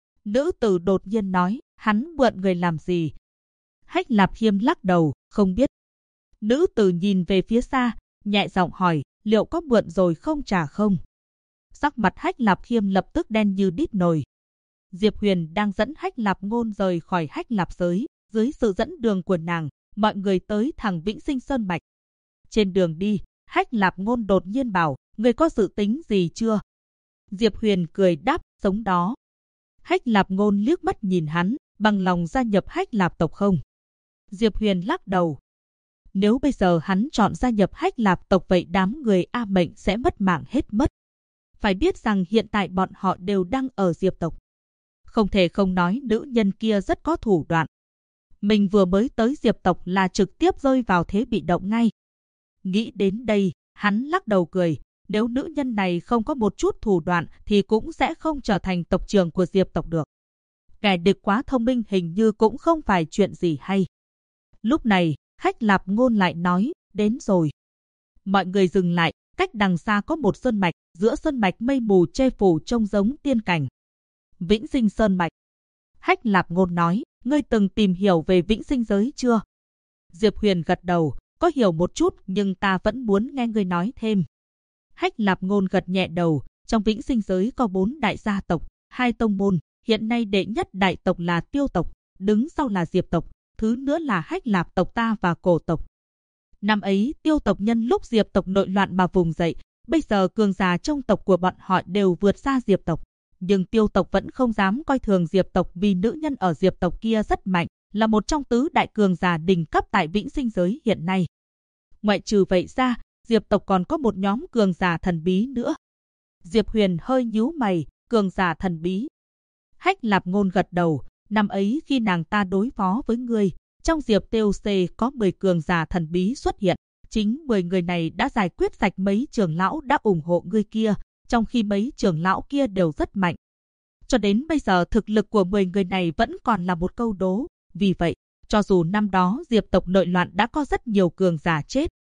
Nữ tử đột nhiên nói, hắn mượn người làm gì? Hách Lạp Khiêm lắc đầu, không biết. Nữ tử nhìn về phía xa, nhẹ giọng hỏi, liệu có mượn rồi không trả không? Sắc mặt Hách Lạp Khiêm lập tức đen như đít nồi. Diệp Huyền đang dẫn Hách Lạp Ngôn rời khỏi Hách Lạp giới, dưới sự dẫn đường của nàng, mọi người tới thẳng Vĩnh Sinh Sơn Mạch. Trên đường đi, Hách Lạp Ngôn đột nhiên bảo, người có dự tính gì chưa? Diệp Huyền cười đáp, giống đó. Hách Lạp Ngôn liếc mắt nhìn hắn, bằng lòng gia nhập Hách Lạp tộc không? Diệp Huyền lắc đầu. Nếu bây giờ hắn chọn gia nhập Hách Lạp tộc vậy đám người A Mệnh sẽ mất mạng hết mất. Phải biết rằng hiện tại bọn họ đều đang ở Diệp tộc. Không thể không nói nữ nhân kia rất có thủ đoạn. Mình vừa mới tới Diệp tộc là trực tiếp rơi vào thế bị động ngay. Nghĩ đến đây, hắn lắc đầu cười. Nếu nữ nhân này không có một chút thủ đoạn thì cũng sẽ không trở thành tộc trưởng của Diệp tộc được. Kẻ địch quá thông minh hình như cũng không phải chuyện gì hay. Lúc này, Hách Lạp Ngôn lại nói, đến rồi. Mọi người dừng lại, cách đằng xa có một sơn mạch, giữa sơn mạch mây mù che phủ trông giống tiên cảnh. Vĩnh Sinh Sơn Mạch. Hách Lạp Ngôn nói, ngươi từng tìm hiểu về Vĩnh Sinh giới chưa? Diệp Huyền gật đầu, có hiểu một chút nhưng ta vẫn muốn nghe ngươi nói thêm. Hách Lạp Ngôn gật nhẹ đầu, trong Vĩnh Sinh giới có 4 đại gia tộc, 2 tông môn, hiện nay đệ nhất đại tộc là Tiêu tộc, đứng sau là Diệp tộc, thứ nữa là Hách Lạp tộc ta và Cổ tộc. Năm ấy, Tiêu tộc nhân lúc Diệp tộc nội loạn mà vùng dậy, bây giờ cường giả trong tộc của bọn họ đều vượt xa Diệp tộc. Nhưng Tiêu tộc vẫn không dám coi thường Diệp tộc vì nữ nhân ở Diệp tộc kia rất mạnh, là một trong tứ đại cường giả đỉnh cấp tại Vĩnh Sinh giới hiện nay. Ngoại trừ vậy ra, Diệp tộc còn có một nhóm cường giả thần bí nữa. Diệp Huyền hơi nhíu mày, cường giả thần bí. Hách Lạp Ngôn gật đầu, năm ấy khi nàng ta đối phó với ngươi, trong Diệp TOC có 10 cường giả thần bí xuất hiện. Chính 10 người này đã giải quyết sạch mấy trưởng lão đã ủng hộ ngươi kia, trong khi mấy trưởng lão kia đều rất mạnh. Cho đến bây giờ thực lực của 10 người này vẫn còn là một câu đố. Vì vậy, cho dù năm đó Diệp tộc nội loạn đã có rất nhiều cường giả chết,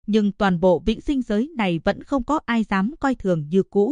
nhưng toàn bộ vĩnh sinh giới này vẫn không có ai dám coi thường như cũ.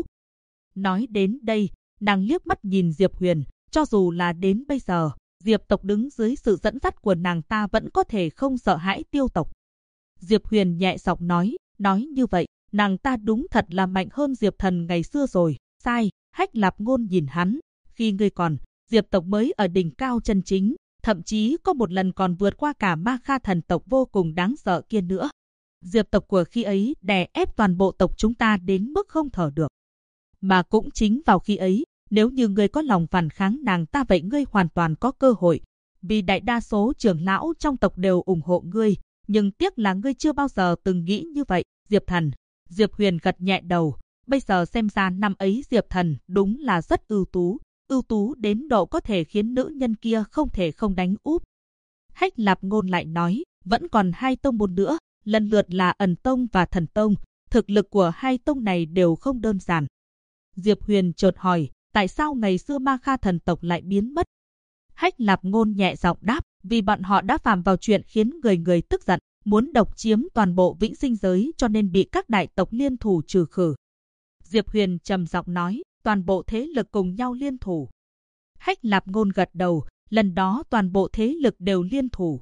Nói đến đây, nàng liếc mắt nhìn Diệp Huyền, cho dù là đến bây giờ, Diệp tộc đứng dưới sự dẫn dắt của nàng ta vẫn có thể không sợ hãi Tiêu tộc. Diệp Huyền nhẹ giọng nói như vậy, nàng ta đúng thật là mạnh hơn Diệp Thần ngày xưa rồi. Sai, Hách Lạp Ngôn nhìn hắn, khi ngươi còn, Diệp tộc mới ở đỉnh cao chân chính, thậm chí có một lần còn vượt qua cả Ma Kha thần tộc vô cùng đáng sợ kia nữa. Diệp tộc của khi ấy đè ép toàn bộ tộc chúng ta đến mức không thở được. Mà cũng chính vào khi ấy, nếu như ngươi có lòng phản kháng nàng ta vậy ngươi hoàn toàn có cơ hội. Vì đại đa số trưởng lão trong tộc đều ủng hộ ngươi, nhưng tiếc là ngươi chưa bao giờ từng nghĩ như vậy. Diệp Thần, Diệp Huyền gật nhẹ đầu, bây giờ xem ra năm ấy Diệp Thần đúng là rất ưu tú đến độ có thể khiến nữ nhân kia không thể không đánh úp. Hách Lạp Ngôn lại nói, vẫn còn hai tông môn nữa, lần lượt là Ẩn Tông và Thần Tông, thực lực của hai tông này đều không đơn giản. Diệp Huyền chợt hỏi, tại sao ngày xưa Ma Kha thần tộc lại biến mất? Hách Lạp Ngôn nhẹ giọng đáp, vì bọn họ đã phạm vào chuyện khiến người tức giận, muốn độc chiếm toàn bộ vĩnh sinh giới cho nên bị các đại tộc liên thủ trừ khử. Diệp Huyền trầm giọng nói, toàn bộ thế lực cùng nhau liên thủ. Hách Lạp Ngôn gật đầu, lần đó toàn bộ thế lực đều liên thủ.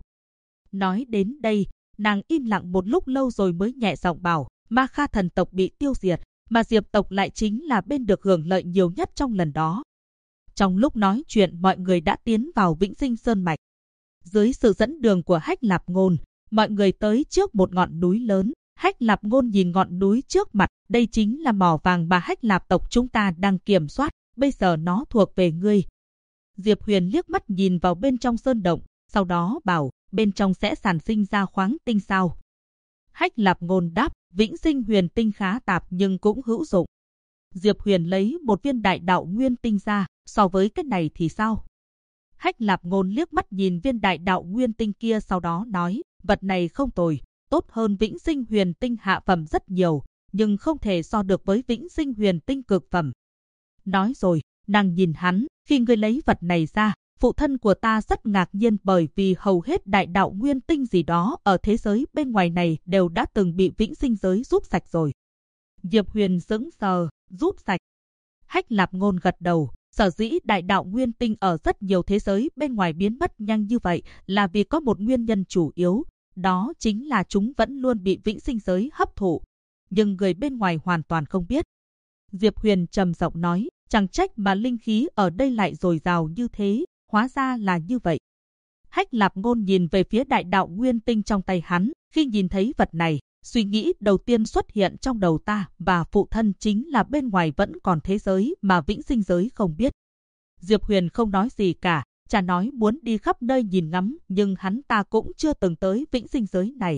Nói đến đây, nàng im lặng một lúc lâu rồi mới nhẹ giọng bảo, Ma Kha thần tộc bị tiêu diệt, mà Diệp tộc lại chính là bên được hưởng lợi nhiều nhất trong lần đó. Trong lúc nói chuyện mọi người đã tiến vào Vĩnh Sinh Sơn Mạch. Dưới sự dẫn đường của Hách Lạp Ngôn, mọi người tới trước một ngọn núi lớn. Hách Lạp Ngôn nhìn ngọn núi trước mặt, đây chính là mỏ vàng mà Hách Lạp tộc chúng ta đang kiểm soát, bây giờ nó thuộc về ngươi. Diệp Huyền liếc mắt nhìn vào bên trong sơn động, sau đó bảo, bên trong sẽ sản sinh ra khoáng tinh sao? Hách Lạp Ngôn đáp, Vĩnh Sinh huyền tinh khá tạp nhưng cũng hữu dụng. Diệp Huyền lấy một viên đại đạo nguyên tinh ra, so với cái này thì sao? Hách Lạp Ngôn liếc mắt nhìn viên đại đạo nguyên tinh kia sau đó nói, vật này không tồi, tốt hơn Vĩnh Sinh huyền tinh hạ phẩm rất nhiều, nhưng không thể so được với Vĩnh Sinh huyền tinh cực phẩm. Nói rồi, nàng nhìn hắn, khi ngươi lấy vật này ra, phụ thân của ta rất ngạc nhiên bởi vì hầu hết đại đạo nguyên tinh gì đó ở thế giới bên ngoài này đều đã từng bị Vĩnh Sinh giới rút sạch rồi. Diệp Huyền sững sờ, rút sạch. Hách Lạp Ngôn gật đầu, sở dĩ đại đạo nguyên tinh ở rất nhiều thế giới bên ngoài biến mất nhanh như vậy là vì có một nguyên nhân chủ yếu, đó chính là chúng vẫn luôn bị Vĩnh Sinh giới hấp thụ, nhưng người bên ngoài hoàn toàn không biết. Diệp Huyền trầm giọng nói, chẳng trách mà linh khí ở đây lại dồi dào như thế, hóa ra là như vậy. Hách Lạp Ngôn nhìn về phía đại đạo nguyên tinh trong tay hắn, khi nhìn thấy vật này, suy nghĩ đầu tiên xuất hiện trong đầu ta và phụ thân chính là bên ngoài vẫn còn thế giới mà Vĩnh Sinh giới không biết. Diệp Huyền không nói gì cả, cha nói muốn đi khắp nơi nhìn ngắm nhưng hắn ta cũng chưa từng tới Vĩnh Sinh giới này.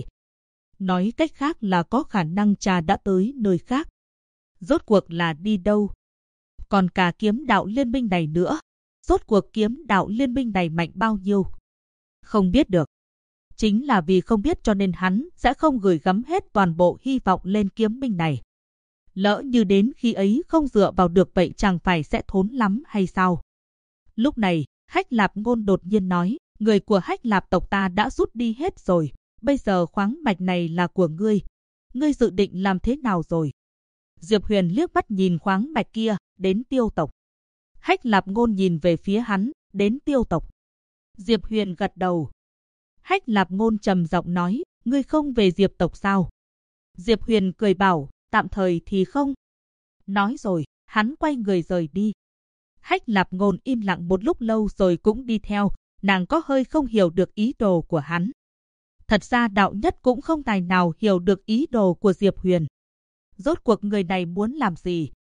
Nói cách khác là có khả năng cha đã tới nơi khác. Rốt cuộc là đi đâu? Còn cả kiếm đạo liên minh này nữa. Rốt cuộc kiếm đạo liên minh này mạnh bao nhiêu? Không biết được. Chính là vì không biết cho nên hắn sẽ không gửi gắm hết toàn bộ hy vọng lên kiếm minh này. Lỡ như đến khi ấy không dựa vào được vậy chẳng phải sẽ thốn lắm hay sao? Lúc này, Hách Lạp Ngôn đột nhiên nói, người của Hách Lạp tộc ta đã rút đi hết rồi, bây giờ khoáng mạch này là của ngươi. Ngươi dự định làm thế nào rồi? Diệp Huyền liếc mắt nhìn khoáng mạch kia, đến Tiêu tộc. Hách Lạp Ngôn nhìn về phía hắn, đến Tiêu tộc. Diệp Huyền gật đầu. Hách Lạp Ngôn trầm giọng nói, ngươi không về Diệp tộc sao? Diệp Huyền cười bảo, tạm thời thì không. Nói rồi, hắn quay người rời đi. Hách Lạp Ngôn im lặng một lúc lâu rồi cũng đi theo, nàng có hơi không hiểu được ý đồ của hắn. Thật ra đạo nhất cũng không tài nào hiểu được ý đồ của Diệp Huyền. Rốt cuộc người này muốn làm gì,